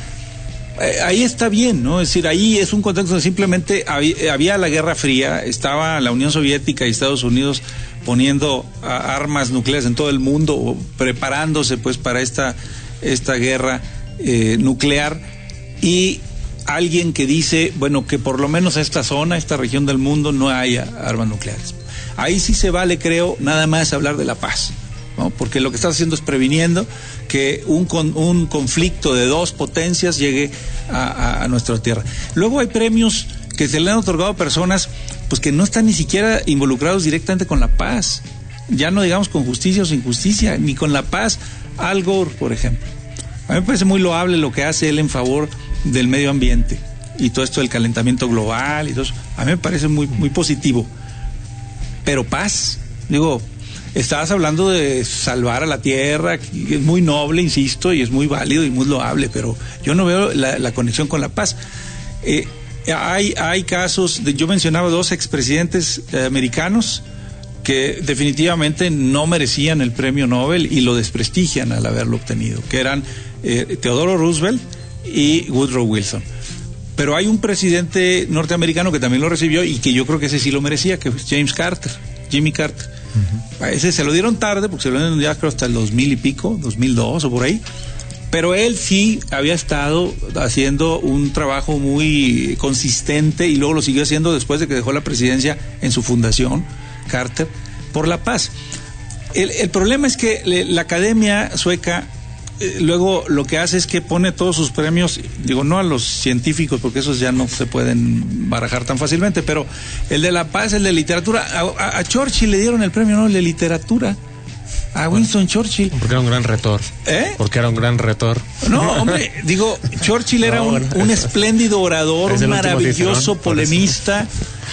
Eh, ahí está bien, ¿no? Es decir, ahí es un contexto donde simplemente había, había la Guerra Fría, estaba la Unión Soviética y Estados Unidos poniendo a, armas nucleares en todo el mundo, preparándose pues para esta, esta guerra eh, nuclear. Y alguien que dice, bueno, que por lo menos a esta zona, esta región del mundo no haya armas nucleares. Ahí sí se vale, creo, nada más hablar de la paz, ¿no? Porque lo que estás haciendo es previniendo que un, con, un conflicto de dos potencias llegue a, a, a nuestra tierra. Luego hay premios que se le han otorgado a personas pues que no están ni siquiera involucrados directamente con la paz, ya no digamos con justicia o sin justicia, ni con la paz. Al Gore, por ejemplo, a mí me parece muy loable lo que hace él en favor del medio ambiente y todo esto del calentamiento global y todo eso. A mí me parece muy, muy positivo. Pero paz, digo, estabas hablando de salvar a la tierra, que es muy noble, insisto, y es muy válido y muy loable, pero yo no veo la, la conexión con la paz. Eh, hay, hay casos, de, yo mencionaba dos expresidentes eh, americanos que definitivamente no merecían el premio Nobel y lo desprestigian al haberlo obtenido, que eran eh, Theodore Roosevelt y Woodrow Wilson. Pero hay un presidente norteamericano que también lo recibió y que yo creo que ese sí lo merecía, que es James Carter, Jimmy Carter. Uh-huh. A ese se lo dieron tarde, porque se lo dieron ya creo hasta el dos mil y pico, dos mil dos o por ahí. Pero él sí había estado haciendo un trabajo muy consistente y luego lo siguió haciendo después de que dejó la presidencia en su fundación, Carter, por la paz. El, el problema es que le, la academia sueca eh, luego lo que hace es que pone todos sus premios, digo, no a los científicos, porque esos ya no se pueden barajar tan fácilmente, pero el de la paz, el de literatura, a, a, a Churchill le dieron el premio Nobel de literatura. A Winston Churchill. Porque era un gran retor. ¿Eh? Porque era un gran retor. No, hombre, digo, Churchill era no, un, bueno, un espléndido orador, un maravilloso polemista,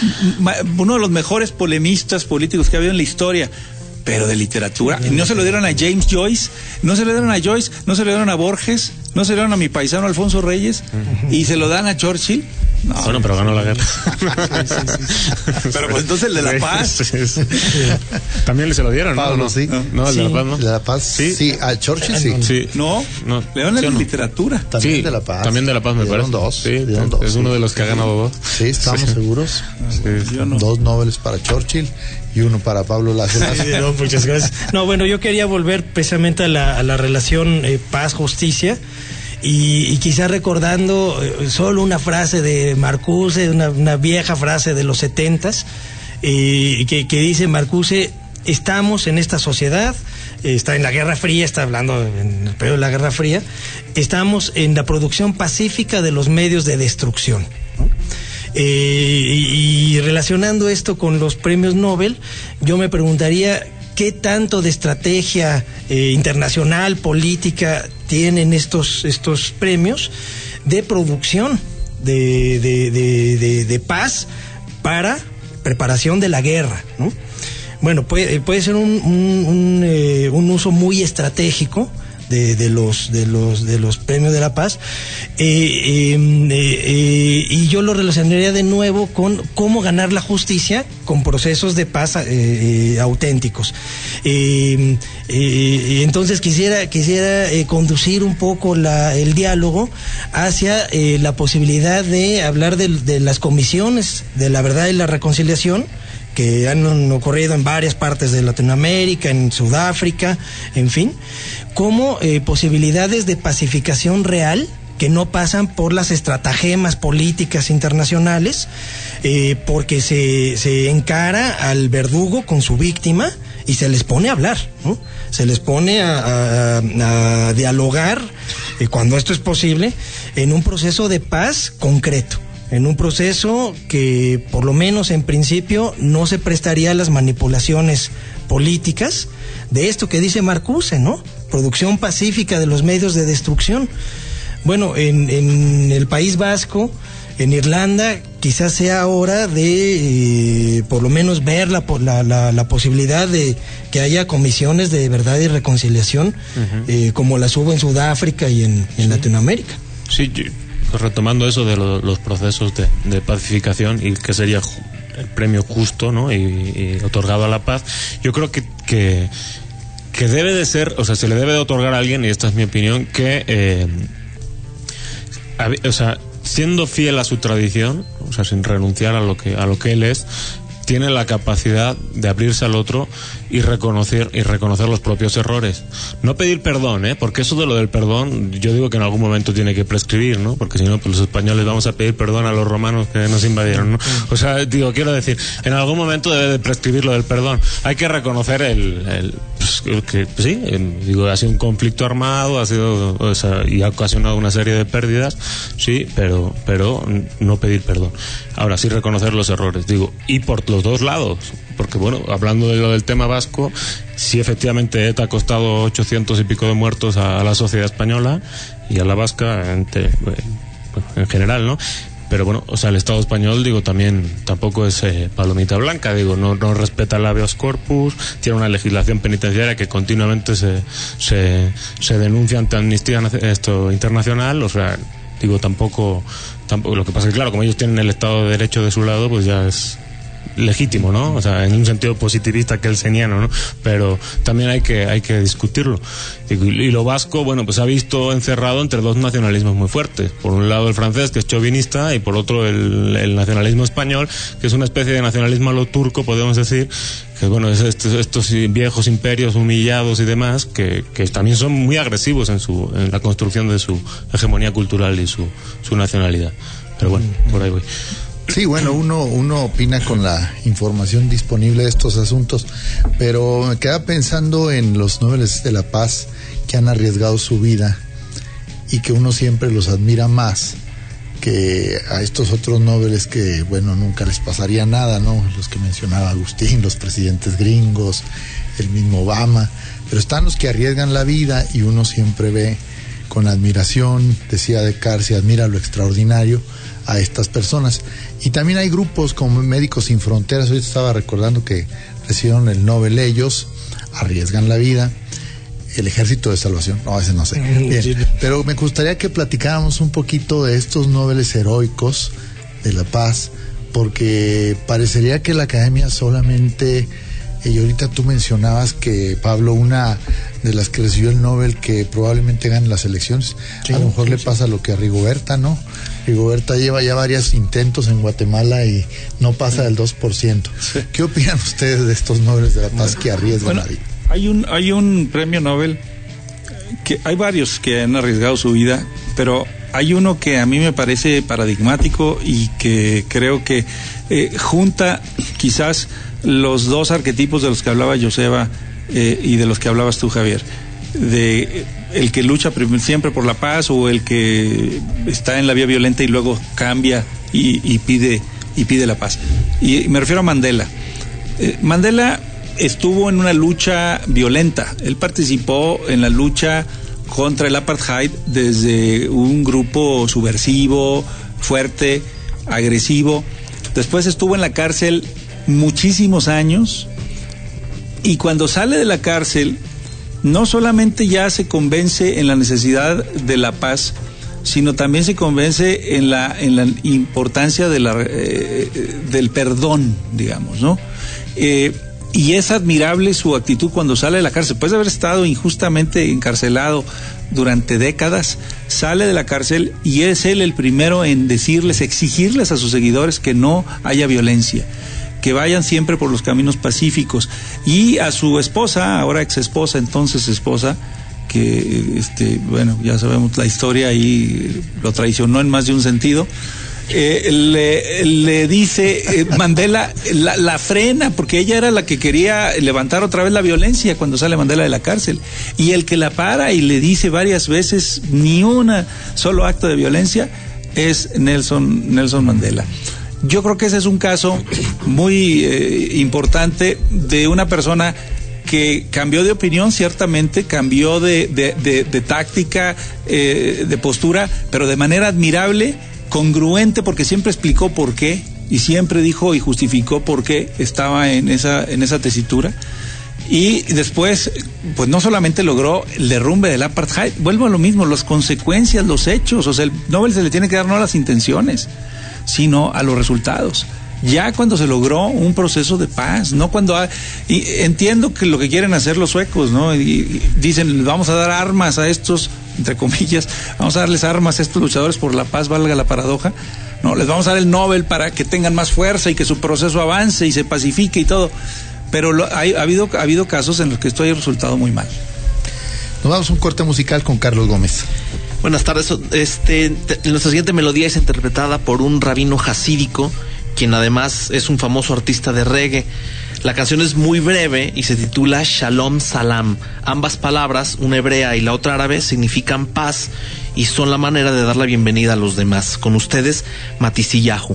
uno de los mejores polemistas políticos que ha habido en la historia, pero de literatura. Y no se lo dieron a James Joyce, no se lo dieron a Joyce, no se lo dieron a Borges, no se lo dieron a mi paisano Alfonso Reyes, uh-huh. y se lo dan a Churchill. No, bueno, pero ganó la guerra. Sí, sí, sí. Pero pues entonces el de la paz. Sí, sí. También se lo dieron, ¿no? Pablo, sí. No, el sí. de la paz, ¿no? El de la paz, sí. Sí, a Churchill sí. sí. No, no. Le dieron el de literatura. También sí, de la paz. También de la paz, me parece. Dos. Sí, dos. Es uno de los que ha ganado dos. Sí, estamos sí. seguros. Sí. Yo no. Dos Nobeles para Churchill y uno para Pablo Lazo. Sí, no, muchas gracias. No, bueno, yo quería volver precisamente a la, a la relación eh, paz-justicia. Y, y quizá recordando eh, solo una frase de Marcuse, una, una vieja frase de los setentas, eh, que, que dice Marcuse: estamos en esta sociedad, eh, está en la Guerra Fría, está hablando en el periodo de la Guerra Fría, estamos en la producción pacífica de los medios de destrucción, ¿no? Eh, y, y relacionando esto con los premios Nobel, yo me preguntaría qué tanto de estrategia eh, internacional, política, tienen estos, estos premios de producción de, de, de, de, de paz para preparación de la guerra, ¿no? Bueno, puede, puede ser un, un, un, eh, un uso muy estratégico de, de los de los de los premios de la paz, eh, eh, eh, y yo lo relacionaría de nuevo con cómo ganar la justicia con procesos de paz eh, eh, auténticos. Eh, eh, entonces quisiera quisiera eh, conducir un poco la, el diálogo hacia eh, la posibilidad de hablar de, de las comisiones de la verdad y la reconciliación que han ocurrido en varias partes de Latinoamérica, en Sudáfrica, en fin, como eh, posibilidades de pacificación real que no pasan por las estratagemas políticas internacionales, eh, porque se, se encara al verdugo con su víctima y se les pone a hablar, ¿no? Se les pone a, a, a dialogar, eh, cuando esto es posible, en un proceso de paz concreto, en un proceso que, por lo menos en principio, no se prestaría a las manipulaciones políticas de esto que dice Marcuse, ¿no? Producción pacífica de los medios de destrucción. Bueno, en, en el País Vasco, en Irlanda, quizás sea hora de, eh, por lo menos, ver la, la, la, la posibilidad de que haya comisiones de verdad y reconciliación, uh-huh. eh, como las hubo en Sudáfrica y en, en Latinoamérica. Sí, yo... retomando eso de lo, los procesos de, de pacificación y que sería ju, el premio justo, ¿no? Y, y otorgado a la paz, yo creo que, que que debe de ser, o sea, se le debe de otorgar a alguien, y esta es mi opinión, que eh, a, o sea, siendo fiel a su tradición, o sea, sin renunciar a lo que a lo que él es, tiene la capacidad de abrirse al otro y reconocer y reconocer los propios errores. No pedir perdón, ¿eh? Porque eso de lo del perdón, yo digo que en algún momento tiene que prescribir, ¿no? Porque si no, pues los españoles vamos a pedir perdón a los romanos que nos invadieron, ¿no? O sea, digo, quiero decir, en algún momento debe de prescribir lo del perdón. Hay que reconocer el, el pues, que, pues, sí, digo, ha sido un conflicto armado, ha sido, o sea, y ha ocasionado una serie de pérdidas, sí, pero, pero no pedir perdón. Ahora sí reconocer los errores, digo, y por los dos lados, porque bueno, hablando de lo del tema vasco, sí efectivamente ETA ha costado ochocientos y pico de muertos a, a la sociedad española y a la vasca en, te, bueno, en general, ¿no? Pero bueno, o sea, el Estado español, digo, también tampoco es eh, palomita blanca, digo, no, no respeta el habeas corpus, tiene una legislación penitenciaria que continuamente se, se, se denuncia ante Amnistía esto, Internacional, o sea, digo, tampoco, tampoco, lo que pasa es que claro, como ellos tienen el Estado de Derecho de su lado, pues ya es legítimo, ¿no? O sea, en un sentido positivista kelseniano, ¿no? Pero también hay que hay que discutirlo. Y, y lo vasco, bueno, pues ha visto encerrado entre dos nacionalismos muy fuertes. Por un lado el francés, que es chauvinista, y por otro el, el nacionalismo español, que es una especie de nacionalismo a lo turco, podemos decir, que bueno, es estos, estos viejos imperios humillados y demás, que, que también son muy agresivos en su en la construcción de su hegemonía cultural y su, su nacionalidad. Pero bueno, por ahí voy. Sí, bueno, uno, uno opina con la información disponible de estos asuntos, pero me queda pensando en los Nobeles de la Paz que han arriesgado su vida y que uno siempre los admira más que a estos otros Nobeles que, bueno, nunca les pasaría nada, ¿no? Los que mencionaba Agustín, los presidentes gringos, el mismo Obama, pero están los que arriesgan la vida y uno siempre ve con admiración, decía Descartes, admira lo extraordinario a estas personas. Y también hay grupos como Médicos Sin Fronteras, hoy estaba recordando que recibieron el Nobel ellos, arriesgan la vida. El Ejército de Salvación, no, ese no sé. Bien, pero me gustaría que platicáramos un poquito de estos Nobeles heroicos de la paz, porque parecería que la academia solamente, y ahorita tú mencionabas que, Pablo, una de las que recibió el Nobel que probablemente gane las elecciones, sí, a lo mejor sí, le pasa sí. lo que a Rigoberta, ¿no? Rigoberta lleva ya varios intentos en Guatemala y no pasa del dos por ciento. Sí. ¿Qué opinan ustedes de estos Nobeles de la Paz que arriesgan bueno, la vida? Hay un, hay un premio Nobel, que hay varios que han arriesgado su vida, pero hay uno que a mí me parece paradigmático y que creo que eh, junta quizás los dos arquetipos de los que hablaba Joseba eh, y de los que hablabas tú, Javier, de el que lucha siempre por la paz o el que está en la vía violenta y luego cambia y, y pide y pide la paz. Y me refiero a Mandela. Eh, Mandela estuvo en una lucha violenta. Él participó en la lucha contra el apartheid desde un grupo subversivo, fuerte, agresivo. Después estuvo en la cárcel muchísimos años y cuando sale de la cárcel no solamente ya se convence en la necesidad de la paz, sino también se convence en la en la importancia de la eh, del perdón, digamos, ¿no? Eh, y es admirable su actitud cuando sale de la cárcel. Después de haber estado injustamente encarcelado durante décadas, sale de la cárcel y es él el primero en decirles, exigirles a sus seguidores que no haya violencia, que vayan siempre por los caminos pacíficos. Y a su esposa, ahora ex esposa, entonces esposa, que este, bueno, ya sabemos la historia y lo traicionó en más de un sentido, eh, le, le dice, eh, Mandela la, la frena, porque ella era la que quería levantar otra vez la violencia cuando sale Mandela de la cárcel, y el que la para y le dice varias veces ni un solo acto de violencia es Nelson, Nelson Mandela. Yo creo que ese es un caso muy eh, importante de una persona que cambió de opinión, ciertamente, cambió de, de, de, de táctica, eh, de postura, pero de manera admirable, congruente, porque siempre explicó por qué, y siempre dijo y justificó por qué estaba en esa, en esa tesitura. Y después, pues no solamente logró el derrumbe del apartheid, vuelvo a lo mismo, las consecuencias, los hechos, o sea, el Nobel se le tiene que dar no a las intenciones, sino a los resultados. Ya cuando se logró un proceso de paz, no cuando ha, y entiendo que lo que quieren hacer los suecos, ¿no? Y, y dicen, vamos a dar armas a estos entre comillas, vamos a darles armas a estos luchadores por la paz, valga la paradoja, no, les vamos a dar el Nobel para que tengan más fuerza y que su proceso avance y se pacifique y todo, pero lo, hay, ha habido ha habido casos en los que esto haya resultado muy mal. Nos vamos a un corte musical con Carlos Gómez. Buenas tardes. Este, nuestra siguiente melodía es interpretada por un rabino jasídico, quien además es un famoso artista de reggae. La canción es muy breve y se titula Shalom Salam. Ambas palabras, una hebrea y la otra árabe, significan paz y son la manera de dar la bienvenida a los demás. Con ustedes, Matisyahu.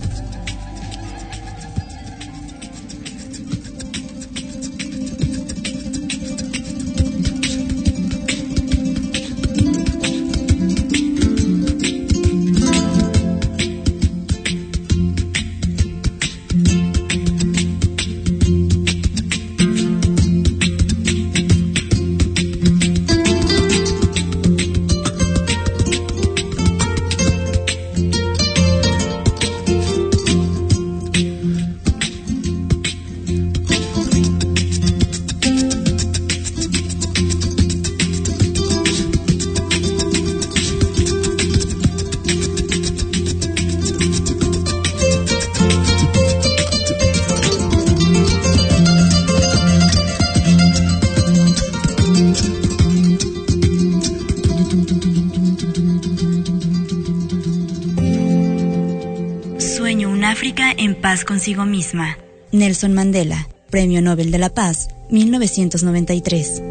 Paz consigo misma. Nelson Mandela, Premio Nobel de la Paz, mil novecientos noventa y tres.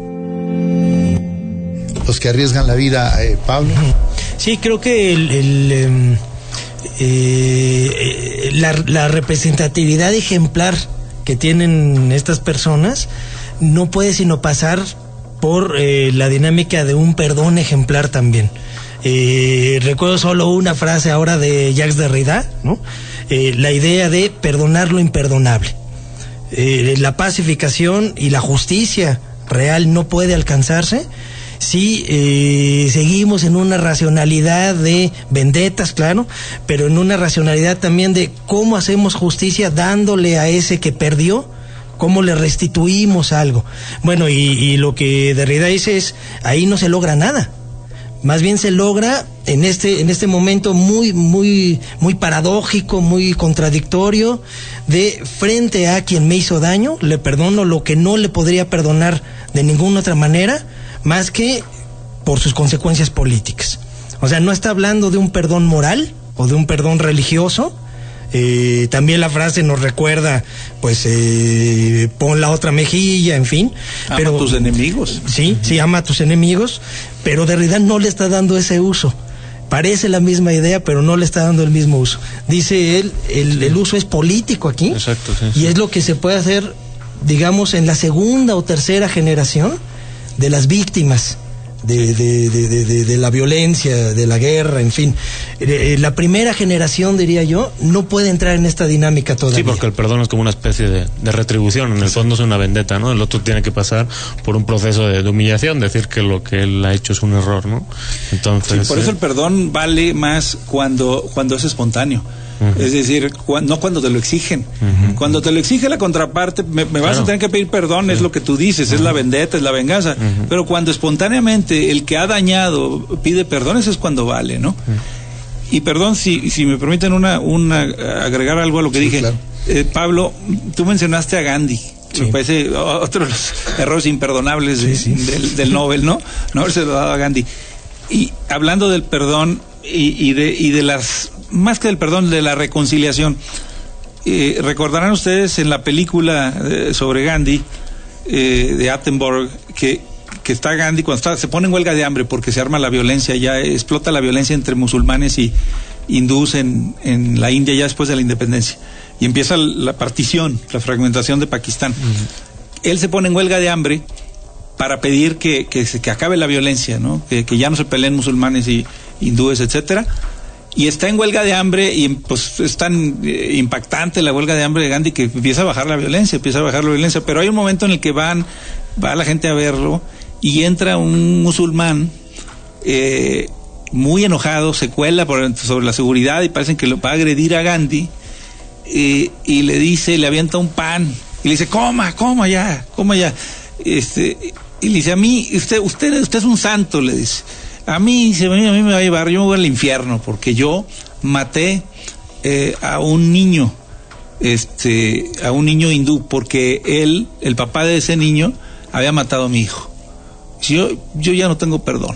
Los que arriesgan la vida, eh, Pablo. Sí, creo que el, el, eh, eh, la, la representatividad ejemplar que tienen estas personas no puede sino pasar por eh, la dinámica de un perdón ejemplar también. Eh, recuerdo solo una frase ahora de Jacques Derrida, ¿no? Eh, la idea de perdonar lo imperdonable. Eh, la pacificación y la justicia real no puede alcanzarse si eh, seguimos en una racionalidad de vendetas, claro, pero en una racionalidad también de cómo hacemos justicia dándole a ese que perdió, cómo le restituimos algo. Bueno, y, y lo que Derrida dice es, ahí no se logra nada. Más bien se logra en este en este momento muy muy muy paradójico, muy contradictorio, de frente a quien me hizo daño, le perdono lo que no le podría perdonar de ninguna otra manera, más que por sus consecuencias políticas. O sea, no está hablando de un perdón moral o de un perdón religioso. Eh, también la frase nos recuerda, pues, eh, pon la otra mejilla, en fin. Ama pero, a tus enemigos. Sí, sí, ama a tus enemigos, pero Derrida no le está dando ese uso. Parece la misma idea, pero no le está dando el mismo uso. Dice él, el, el uso es político aquí. Exacto, sí, y sí. es lo que se puede hacer, digamos, en la segunda o tercera generación de las víctimas de, de, de, de, de, de la violencia, de la guerra, en fin. Eh, la primera generación, diría yo, no puede entrar en esta dinámica todavía. Sí, porque el perdón es como una especie de, de retribución, en el fondo es una vendetta, ¿no? El otro tiene que pasar por un proceso de, de humillación, decir que lo que él ha hecho es un error, ¿no? Entonces, sí, por eso el perdón vale más cuando, cuando es espontáneo. Uh-huh. Es decir, cu- no cuando te lo exigen. Uh-huh. Cuando te lo exige la contraparte, me, me vas claro. a tener que pedir perdón, uh-huh. es lo que tú dices, uh-huh. es la vendetta, es la venganza. Uh-huh. Pero cuando espontáneamente el que ha dañado pide perdón, eso es cuando vale, ¿no? Uh-huh. Y perdón, si, si me permiten una, una agregar algo a lo que sí, dije. Claro. Eh, Pablo, tú mencionaste a Gandhi. Sí. Me parece otro de los errores imperdonables sí, de, sí. Del, del Nobel, ¿no? No haberse lo dado a Gandhi. Y hablando del perdón y, y, de, y de las... más que del perdón, de la reconciliación. Eh, recordarán ustedes en la película eh, sobre Gandhi, eh, de Attenborough, que, que está Gandhi cuando está, se pone en huelga de hambre porque se arma la violencia, ya explota la violencia entre musulmanes y hindúes en, en la India ya después de la independencia. Y empieza la partición, la fragmentación de Pakistán. Uh-huh. Él se pone en huelga de hambre para pedir que, que, que acabe la violencia, ¿no? Que, que ya no se peleen musulmanes y hindúes, etcétera. Y está en huelga de hambre y pues es tan eh, impactante la huelga de hambre de Gandhi que empieza a bajar la violencia, empieza a bajar la violencia, pero hay un momento en el que van, va la gente a verlo y entra un musulmán eh, muy enojado, se cuela por, sobre la seguridad y parece que lo va a agredir a Gandhi eh, y le dice, le avienta un pan y le dice, coma, coma ya, coma ya. Este, y le dice, a mí, usted, usted, usted es un santo, le dice. A mí, se me, a mí me va a llevar, yo me voy al infierno, porque yo maté eh, a un niño, este, a un niño hindú, porque él, el papá de ese niño, había matado a mi hijo. Yo, yo ya no tengo perdón.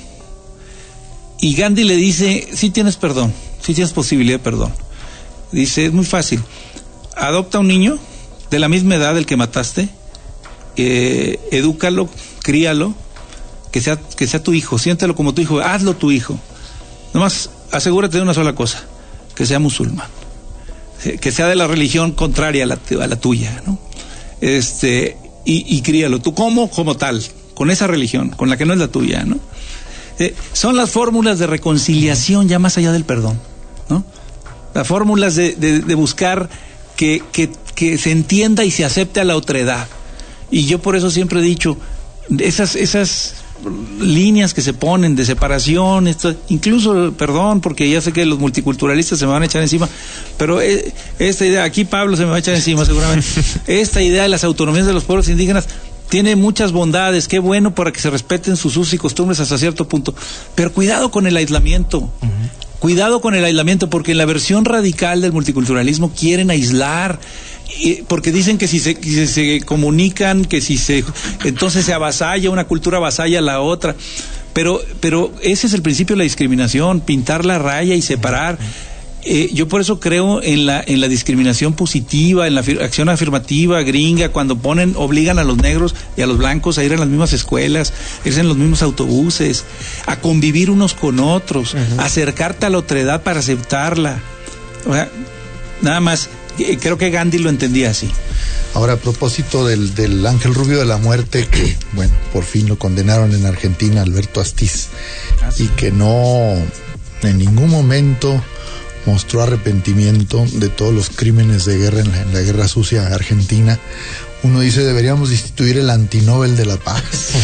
Y Gandhi le dice, sí tienes perdón, sí tienes posibilidad de perdón. Dice, es muy fácil, adopta a un niño de la misma edad del que mataste, eh, edúcalo, críalo, que sea, que sea tu hijo, siéntelo como tu hijo, hazlo tu hijo. Nomás asegúrate de una sola cosa, que sea musulmán, que sea de la religión contraria a la, a la tuya, ¿no? Este, y, y críalo, tú como, como tal, con esa religión, con la que no es la tuya, ¿no? Eh, son las fórmulas de reconciliación ya más allá del perdón, ¿no? Las fórmulas de, de, de buscar que, que, que se entienda y se acepte a la otredad. Y yo por eso siempre he dicho, esas, esas líneas que se ponen de separación, esto, incluso, perdón, porque ya sé que los multiculturalistas se me van a echar encima, pero eh, esta idea, aquí Pablo se me va a echar encima seguramente, esta idea de las autonomías de los pueblos indígenas tiene muchas bondades, qué bueno para que se respeten sus usos y costumbres hasta cierto punto, pero cuidado con el aislamiento. Uh-huh. Cuidado con el aislamiento, porque en la versión radical del multiculturalismo quieren aislar, porque dicen que si se, que se comunican, que si se, entonces se avasalla, una cultura avasalla a la otra, pero, pero ese es el principio de la discriminación, pintar la raya y separar. Eh, yo por eso creo en la en la discriminación positiva, en la afir- acción afirmativa gringa, cuando ponen, obligan a los negros y a los blancos a ir a las mismas escuelas, a irse en los mismos autobuses, a convivir unos con otros, uh-huh. a acercarte a la otredad para aceptarla. O sea, nada más, eh, creo que Gandhi lo entendía así. Ahora, a propósito del, del ángel rubio de la muerte, que, bueno, por fin lo condenaron en Argentina, Alberto Astiz, ah, sí. y que no, en ningún momento mostró arrepentimiento de todos los crímenes de guerra en la, en la guerra sucia argentina. Uno dice, deberíamos instituir el antinobel de la paz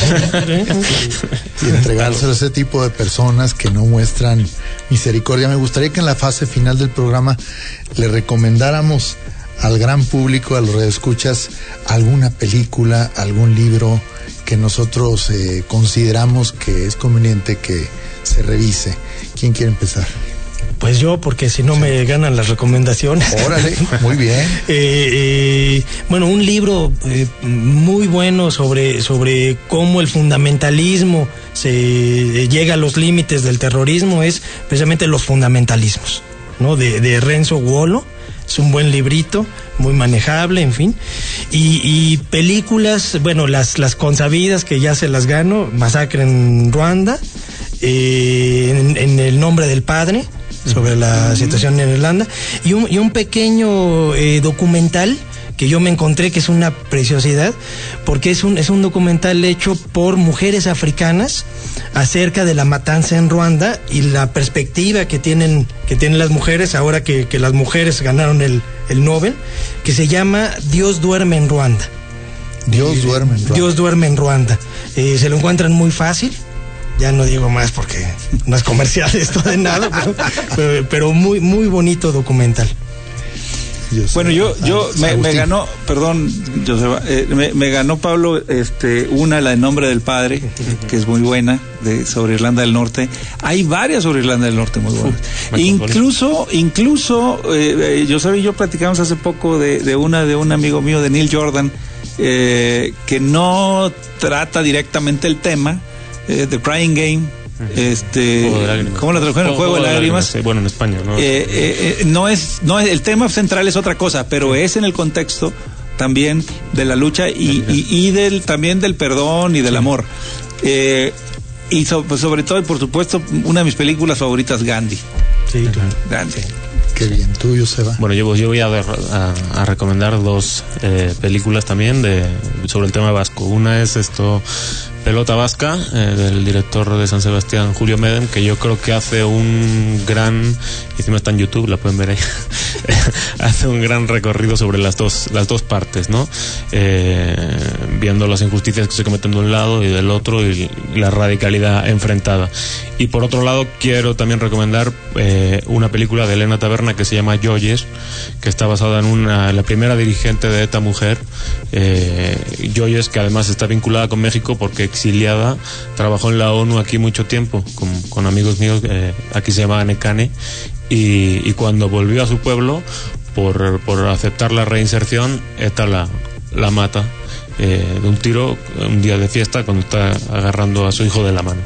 y entregárselo a ese tipo de personas que no muestran misericordia. Me gustaría que en la fase final del programa le recomendáramos al gran público, a los radioescuchas, alguna película, algún libro que nosotros eh, consideramos que es conveniente que se revise. ¿Quién quiere empezar? Pues yo, porque si no me ganan las recomendaciones. Órale, muy bien. eh, eh, bueno, un libro eh, muy bueno sobre, sobre cómo el fundamentalismo se eh, llega a los límites del terrorismo es precisamente Los fundamentalismos, ¿no? De, de Renzo Guolo. Es un buen librito, muy manejable, en fin. Y, y películas, bueno, las, las consabidas que ya se las gano, Masacre en Ruanda, eh, en, en El nombre del padre, sobre la situación en Irlanda, y un, y un pequeño eh, documental que yo me encontré que es una preciosidad, porque es un, es un documental hecho por mujeres africanas acerca de la matanza en Ruanda y la perspectiva que tienen, que tienen las mujeres ahora que, que las mujeres ganaron el, el Nobel, que se llama Dios duerme en Ruanda. Dios duerme en Ruanda. Dios duerme en Ruanda. Eh, se lo encuentran muy fácil. Ya no digo más porque no es comercial esto de nada, pero, pero, pero muy muy bonito documental. Yo bueno, yo yo me, me ganó, perdón, Joseba, eh, me, me ganó Pablo este una, la de Nombre del Padre, que es muy buena, de sobre Irlanda del Norte. Hay varias sobre Irlanda del Norte muy buenas. Uh, incluso incluso eh, Joseba y yo platicamos hace poco de, de una de un amigo mío, de Neil Jordan, eh, que no trata directamente el tema. Eh, The Crying Game, este, ¿cómo lo tradujeron? El Juego de Lágrimas. Sí, bueno, en España, ¿no? Eh, eh, eh, no es, no es, el tema central es otra cosa, pero es en el contexto también de la lucha y, y, y del también del perdón y del amor. Eh, y so, pues sobre todo y por supuesto una de mis películas favoritas, Gandhi. Sí, claro. Gandhi. Qué bien, tuyo se va. Bueno, yo, yo voy a, a, a recomendar dos eh, películas también de sobre el tema vasco. Una es esto, Pelota Vasca, eh, del director de San Sebastián, Julio Medem, que yo creo que hace un gran, y encima está en YouTube, la pueden ver ahí, hace un gran recorrido sobre las dos las dos partes, ¿no? Eh, viendo las injusticias que se cometen de un lado y del otro y, y la radicalidad enfrentada. Y por otro lado quiero también recomendar eh, una película de Elena Taberna que se llama Joyes, que está basada en una la primera dirigente de ETA mujer, eh, Joyes, que además está vinculada con México porque exiliada, trabajó en la ONU aquí mucho tiempo, con, con amigos míos, eh, aquí se llamaba Necane, y, y cuando volvió a su pueblo, por, por aceptar la reinserción, ETA la, la mata. Eh, de un tiro, un día de fiesta, cuando está agarrando a su hijo de la mano.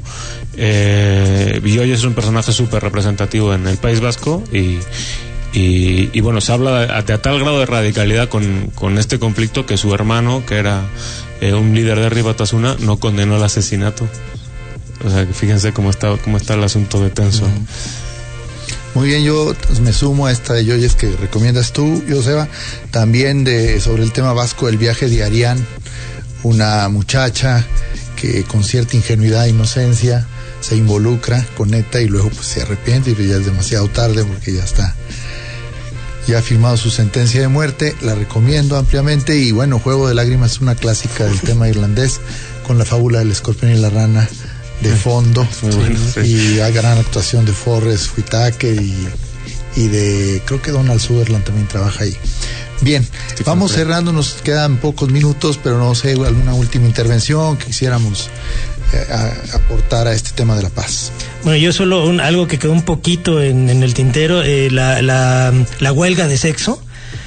Eh, Villoy es un personaje súper representativo en el País Vasco y, y, y bueno, se habla de, de a tal grado de radicalidad con, con este conflicto que su hermano, que era eh, un líder de Herri Batasuna, no condenó el asesinato. O sea, que fíjense cómo está, cómo está el asunto de tenso. Uh-huh. Muy bien, yo pues, me sumo a esta de Yoyes que recomiendas tú, Joseba, también de sobre el tema vasco, el viaje de Arián, una muchacha que con cierta ingenuidad e inocencia se involucra con ETA y luego pues se arrepiente y ya es demasiado tarde porque ya está, ya ha firmado su sentencia de muerte. La recomiendo ampliamente. Y bueno, Juego de Lágrimas es una clásica del tema irlandés, con la fábula del escorpión y la rana de fondo, bueno, sí. Y la gran actuación de Forrest Whitaker y, y de, creo que Donald Sutherland también trabaja ahí. Bien, sí, vamos cerrando, nos quedan pocos minutos, pero no sé, alguna última intervención que quisiéramos eh, a, aportar a este tema de la paz. Bueno, yo solo un, algo que quedó un poquito en, en el tintero, eh, la, la, la huelga de sexo.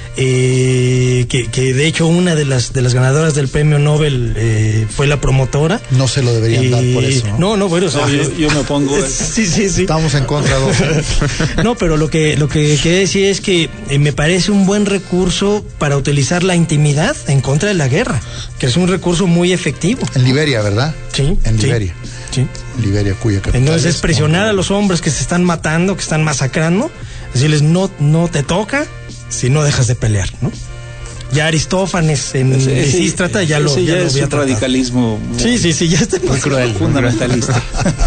Eh, que, que de hecho una de las de las ganadoras del premio Nobel eh, fue la promotora. No se lo deberían eh, dar por eso, ¿no? No, no, bueno, o sea, no, yo, yo me opongo. Sí, sí, sí. Estamos en contra de dos. No, pero lo que lo que quería decir es que eh, me parece un buen recurso para utilizar la intimidad en contra de la guerra, que es un recurso muy efectivo. En Liberia, ¿verdad? Sí. En Liberia. Sí. Liberia, cuya capital. Entonces es es presionar muy... a los hombres que se están matando, que están masacrando, decirles no, no te toca si no dejas de pelear, ¿no? Ya Aristófanes en Lisístrata ya lo, ya ya lo es había un radicalismo muy, sí, sí, sí, ya está muy cruel, fundamentalista.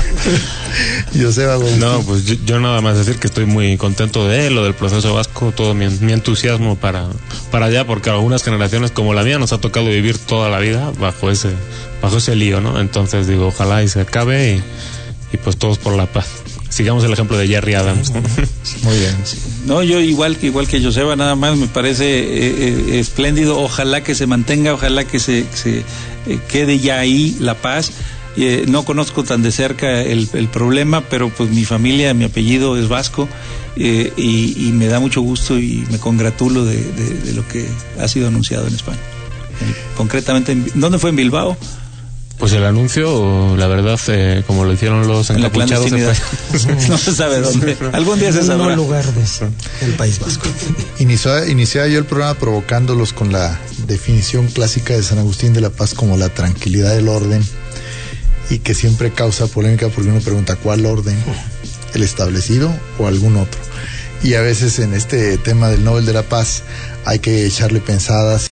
Joseba, no, pues yo, yo nada más decir que estoy muy contento de él, lo del proceso vasco, todo mi, mi entusiasmo para, para allá, porque a algunas generaciones como la mía nos ha tocado vivir toda la vida bajo ese, bajo ese lío, ¿no? Entonces digo, ojalá y se acabe y, y pues todos por la paz. Sigamos el ejemplo de Jerry Adams. Muy bien. No, yo igual que igual que Joseba, nada más me parece eh, eh, espléndido. Ojalá que se mantenga, ojalá que se, se eh, quede ya ahí la paz. Eh, no conozco tan de cerca el, el problema, pero pues mi familia, mi apellido es vasco eh, y, y me da mucho gusto y me congratulo de, de, de lo que ha sido anunciado en España. Eh, concretamente, en, ¿dónde fue? ¿En Bilbao? Pues el anuncio, la verdad, eh, como lo hicieron los encapuchados, en no se sabe dónde. Algún día se sabrá. En un lugar del País Vasco. Inició, iniciaba yo el programa provocándolos con la definición clásica de San Agustín de la Paz como la tranquilidad del orden, y que siempre causa polémica porque uno pregunta ¿cuál orden? ¿El establecido o algún otro? Y a veces en este tema del Nobel de la Paz hay que echarle pensadas